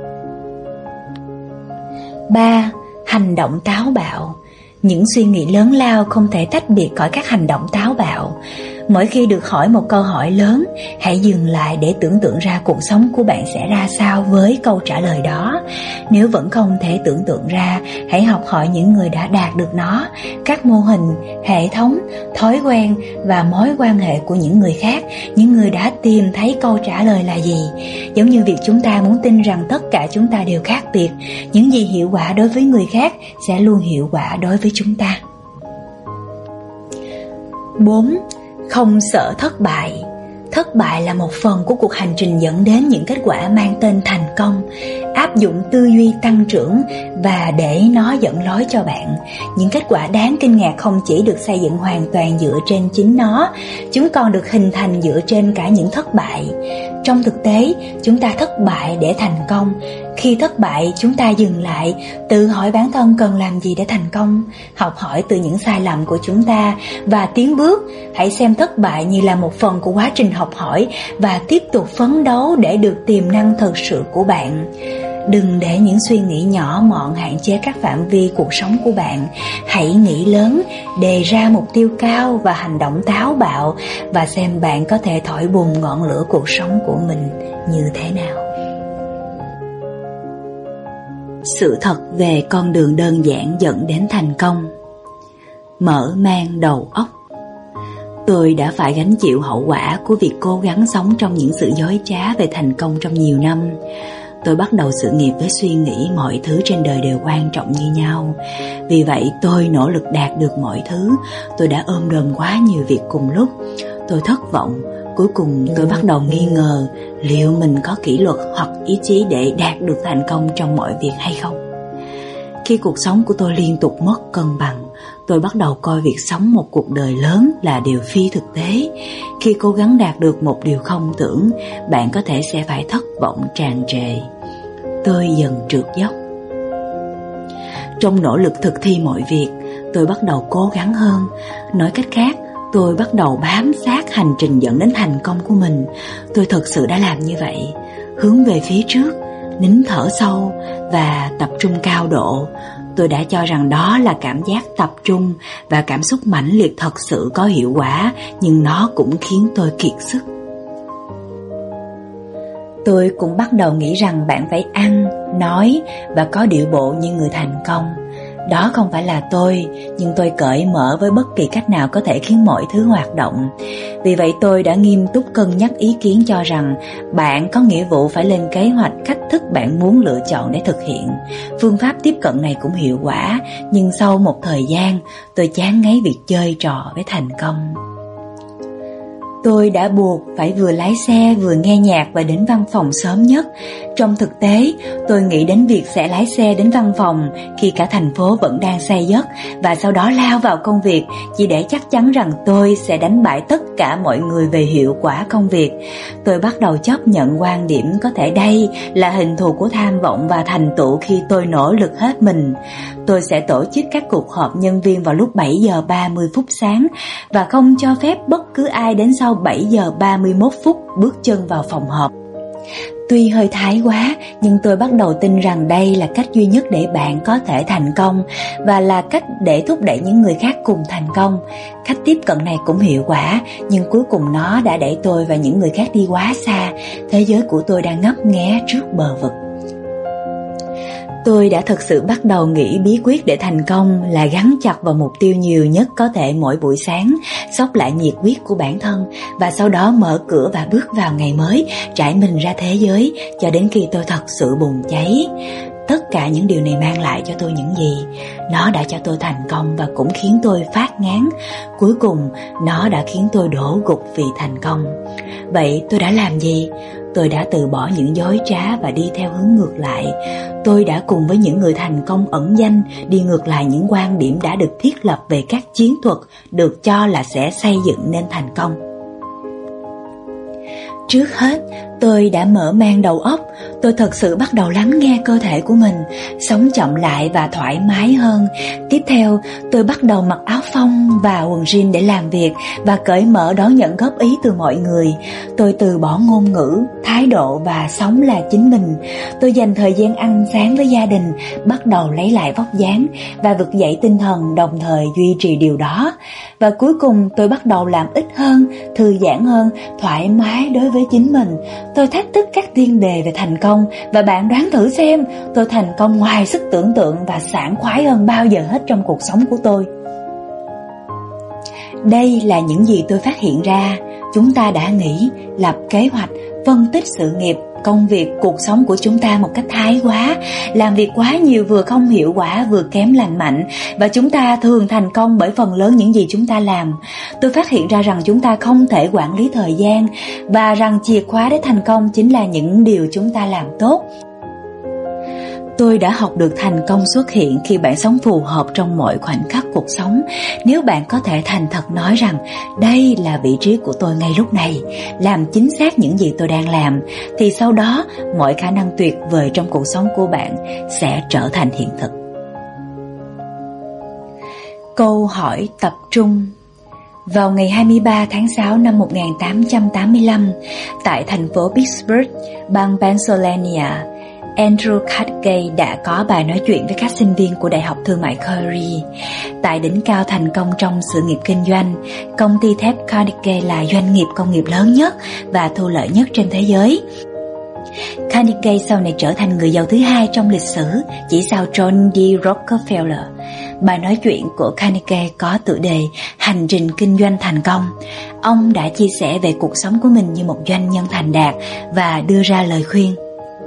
3. Hành động táo bạo. Những suy nghĩ lớn lao không thể tách biệt khỏi các hành động táo bạo. Mỗi khi được hỏi một câu hỏi lớn, hãy dừng lại để tưởng tượng ra cuộc sống của bạn sẽ ra sao với câu trả lời đó. Nếu vẫn không thể tưởng tượng ra, hãy học hỏi những người đã đạt được nó, các mô hình, hệ thống, thói quen và mối quan hệ của những người khác, những người đã tìm thấy câu trả lời là gì. Giống như việc chúng ta muốn tin rằng tất cả chúng ta đều khác biệt, những gì hiệu quả đối với người khác sẽ luôn hiệu quả đối với chúng ta. 4. Không sợ thất bại. Thất bại là một phần của cuộc hành trình dẫn đến những kết quả mang tên thành công. Áp dụng tư duy tăng trưởng và để nó dẫn lối cho bạn. Những kết quả đáng kinh ngạc không chỉ được xây dựng hoàn toàn dựa trên chính nó, chúng còn được hình thành dựa trên cả những thất bại. Trong thực tế, chúng ta thất bại để thành công. Khi thất bại, chúng ta dừng lại, tự hỏi bản thân cần làm gì để thành công, học hỏi từ những sai lầm của chúng ta và tiến bước. Hãy xem thất bại như là một phần của quá trình học hỏi và tiếp tục phấn đấu để được tiềm năng thực sự của bạn. Đừng để những suy nghĩ nhỏ mọn hạn chế các phạm vi cuộc sống của bạn. Hãy nghĩ lớn, đề ra mục tiêu cao và hành động táo bạo, và xem bạn có thể thổi bùng ngọn lửa cuộc sống của mình như thế nào. Sự thật về con đường đơn giản dẫn đến thành công. Mở mang đầu óc. Tôi đã phải gánh chịu hậu quả của việc cố gắng sống trong những sự dối trá về thành công trong nhiều năm. Tôi bắt đầu sự nghiệp với suy nghĩ mọi thứ trên đời đều quan trọng như nhau. Vì vậy tôi nỗ lực đạt được mọi thứ. Tôi đã ôm đồm quá nhiều việc cùng lúc. Tôi thất vọng. Cuối cùng tôi bắt đầu nghi ngờ liệu mình có kỷ luật hoặc ý chí để đạt được thành công trong mọi việc hay không. Khi cuộc sống của tôi liên tục mất cân bằng, tôi bắt đầu coi việc sống một cuộc đời lớn là điều phi thực tế. Khi cố gắng đạt được một điều không tưởng, bạn có thể sẽ phải thất vọng tràn trề. Tôi dần trượt dốc. Trong nỗ lực thực thi mọi việc, tôi bắt đầu cố gắng hơn. Nói cách khác, tôi bắt đầu bám sát hành trình dẫn đến thành công của mình. Tôi thực sự đã làm như vậy. Hướng về phía trước, nín thở sâu và tập trung cao độ. tôi đã cho rằng đó là cảm giác tập trung và cảm xúc mãnh liệt thật sự có hiệu quả, nhưng nó cũng khiến tôi kiệt sức. Tôi cũng bắt đầu nghĩ rằng bạn phải ăn, nói và có điệu bộ như người thành công. Đó không phải là tôi, nhưng tôi cởi mở với bất kỳ cách nào có thể khiến mọi thứ hoạt động. Vì vậy tôi đã nghiêm túc cân nhắc ý kiến cho rằng bạn có nghĩa vụ phải lên kế hoạch cách thức bạn muốn lựa chọn để thực hiện. Phương pháp tiếp cận này cũng hiệu quả, nhưng sau một thời gian, tôi chán ngấy việc chơi trò với thành công. Tôi đã buộc phải vừa lái xe vừa nghe nhạc và đến văn phòng sớm nhất. Trong thực tế, tôi nghĩ đến việc sẽ lái xe đến văn phòng khi cả thành phố vẫn đang say giấc và sau đó lao vào công việc chỉ để chắc chắn rằng tôi sẽ đánh bại tất cả mọi người về hiệu quả công việc. Tôi bắt đầu chấp nhận quan điểm có thể đây là hình thù của tham vọng và thành tựu khi tôi nỗ lực hết mình. Tôi sẽ tổ chức các cuộc họp nhân viên vào lúc 7 giờ 30 phút sáng và không cho phép bất cứ ai đến sau 7 giờ 31 phút bước chân vào phòng họp. Tuy hơi thái quá, nhưng tôi bắt đầu tin rằng đây là cách duy nhất để bạn có thể thành công và là cách để thúc đẩy những người khác cùng thành công. Cách tiếp cận này cũng hiệu quả, nhưng cuối cùng nó đã đẩy tôi và những người khác đi quá xa. Thế giới của tôi đang ngấp nghé trước bờ vực. Tôi đã thực sự bắt đầu nghĩ bí quyết để thành công là gắn chặt vào mục tiêu nhiều nhất có thể mỗi buổi sáng, xốc lại nhiệt huyết của bản thân và sau đó mở cửa và bước vào ngày mới, trải mình ra thế giới cho đến khi tôi thật sự bùng cháy. Tất cả những điều này mang lại cho tôi những gì? Nó đã cho tôi thành công và cũng khiến tôi phát ngán. Cuối cùng, nó đã khiến tôi đổ gục vì thành công. Vậy tôi đã làm gì? Tôi đã từ bỏ những dối trá và đi theo hướng ngược lại. Tôi đã cùng với những người thành công ẩn danh đi ngược lại những quan điểm đã được thiết lập về các chiến thuật được cho là sẽ xây dựng nên thành công. Trước hết, tôi đã mở mang đầu óc. Tôi thật sự bắt đầu lắng nghe cơ thể của mình, sống chậm lại và thoải mái hơn. Tiếp theo, tôi bắt đầu mặc áo phông và quần jean để làm việc và cởi mở đón nhận góp ý từ mọi người. Tôi từ bỏ ngôn ngữ, thái độ và sống là chính mình. Tôi dành thời gian ăn sáng với gia đình, bắt đầu lấy lại vóc dáng và vực dậy tinh thần, đồng thời duy trì điều đó. Và cuối cùng tôi bắt đầu làm ít hơn, thư giãn hơn, thoải mái đối với chính mình. Tôi thách thức các tiên đề về thành công và bạn đoán thử xem, tôi thành công ngoài sức tưởng tượng và sảng khoái hơn bao giờ hết trong cuộc sống của tôi. Đây là những gì tôi phát hiện ra. Chúng ta đã nghĩ, lập kế hoạch, phân tích sự nghiệp, công việc, cuộc sống của chúng ta một cách thái quá, làm việc quá nhiều vừa không hiệu quả vừa kém lành mạnh, và chúng ta thường thành công bởi phần lớn những gì chúng ta làm. Tôi phát hiện ra rằng chúng ta không thể quản lý thời gian và rằng chìa khóa để thành công chính là những điều chúng ta làm tốt. Tôi đã học được thành công xuất hiện khi bạn sống phù hợp trong mọi khoảnh khắc cuộc sống. Nếu bạn có thể thành thật nói rằng đây là vị trí của tôi ngay lúc này, làm chính xác những gì tôi đang làm, thì sau đó mọi khả năng tuyệt vời trong cuộc sống của bạn sẽ trở thành hiện thực. Câu hỏi tập trung. Vào ngày 23 tháng 6 năm 1885, tại thành phố Pittsburgh, bang Pennsylvania, Andrew Carnegie đã có bài nói chuyện với các sinh viên của Đại học Thương mại Carnegie. Tại đỉnh cao thành công trong sự nghiệp kinh doanh, công ty thép Carnegie là doanh nghiệp công nghiệp lớn nhất và thu lợi nhất trên thế giới. Carnegie sau này trở thành người giàu thứ hai trong lịch sử, chỉ sau John D. Rockefeller. Bài nói chuyện của Carnegie có tựa đề Hành trình kinh doanh thành công. Ông đã chia sẻ về cuộc sống của mình như một doanh nhân thành đạt và đưa ra lời khuyên.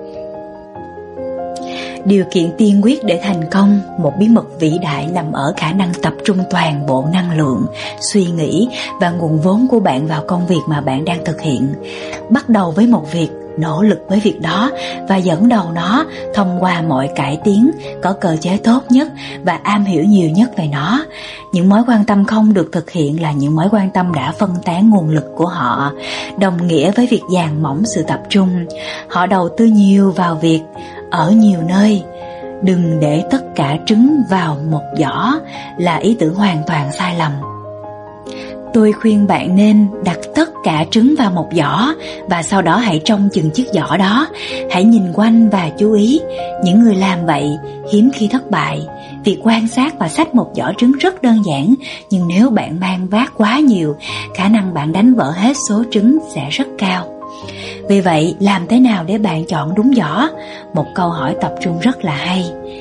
Điều kiện tiên quyết để thành công, một bí mật vĩ đại nằm ở khả năng tập trung toàn bộ năng lượng, suy nghĩ và nguồn vốn của bạn vào công việc mà bạn đang thực hiện. Bắt đầu với một việc, nỗ lực với việc đó và dẫn đầu nó thông qua mọi cải tiến, có cơ chế tốt nhất và am hiểu nhiều nhất về nó. Những mối quan tâm không được thực hiện là những mối quan tâm đã phân tán nguồn lực của họ, đồng nghĩa với việc dàn mỏng sự tập trung. Họ đầu tư nhiều vào việc, ở nhiều nơi. Đừng để tất cả trứng vào một giỏ là ý tưởng hoàn toàn sai lầm. Tôi khuyên bạn nên đặt tất cả trứng vào một giỏ và sau đó hãy trông chừng chiếc giỏ đó. Hãy nhìn quanh và chú ý. Những người làm vậy hiếm khi thất bại Việc quan sát và xách một giỏ trứng rất đơn giản, nhưng nếu bạn mang vác quá nhiều, khả năng bạn đánh vỡ hết số trứng sẽ rất cao. Vì vậy, làm thế nào để bạn chọn đúng giỏ? Một câu hỏi tập trung rất là hay.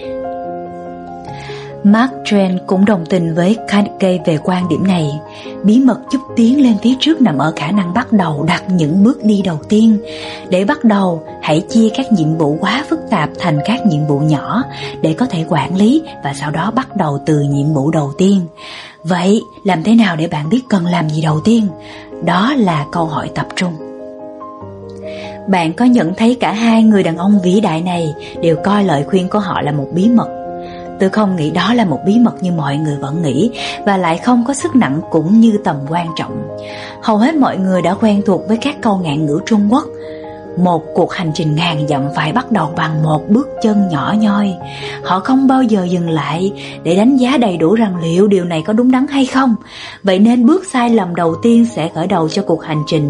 Mark Twain cũng đồng tình với Carnegie về quan điểm này. Bí mật giúp tiến lên phía trước nằm ở khả năng bắt đầu đặt những bước đi đầu tiên. Để bắt đầu, hãy chia các nhiệm vụ quá phức tạp thành các nhiệm vụ nhỏ để có thể quản lý và sau đó bắt đầu từ nhiệm vụ đầu tiên. Vậy, làm thế nào để bạn biết cần làm gì đầu tiên? Đó là câu hỏi tập trung. Bạn có nhận thấy cả hai người đàn ông vĩ đại này đều coi lời khuyên của họ là một bí mật? Tôi không nghĩ đó là một bí mật như mọi người vẫn nghĩ, và lại không có sức nặng cũng như tầm quan trọng. Hầu hết mọi người đã quen thuộc với các câu ngạn ngữ Trung Quốc. Một cuộc hành trình ngàn dặm phải bắt đầu bằng một bước chân nhỏ nhoi. Họ không bao giờ dừng lại để đánh giá đầy đủ rằng liệu điều này có đúng đắn hay không. Vậy nên bước sai lầm đầu tiên sẽ khởi đầu cho cuộc hành trình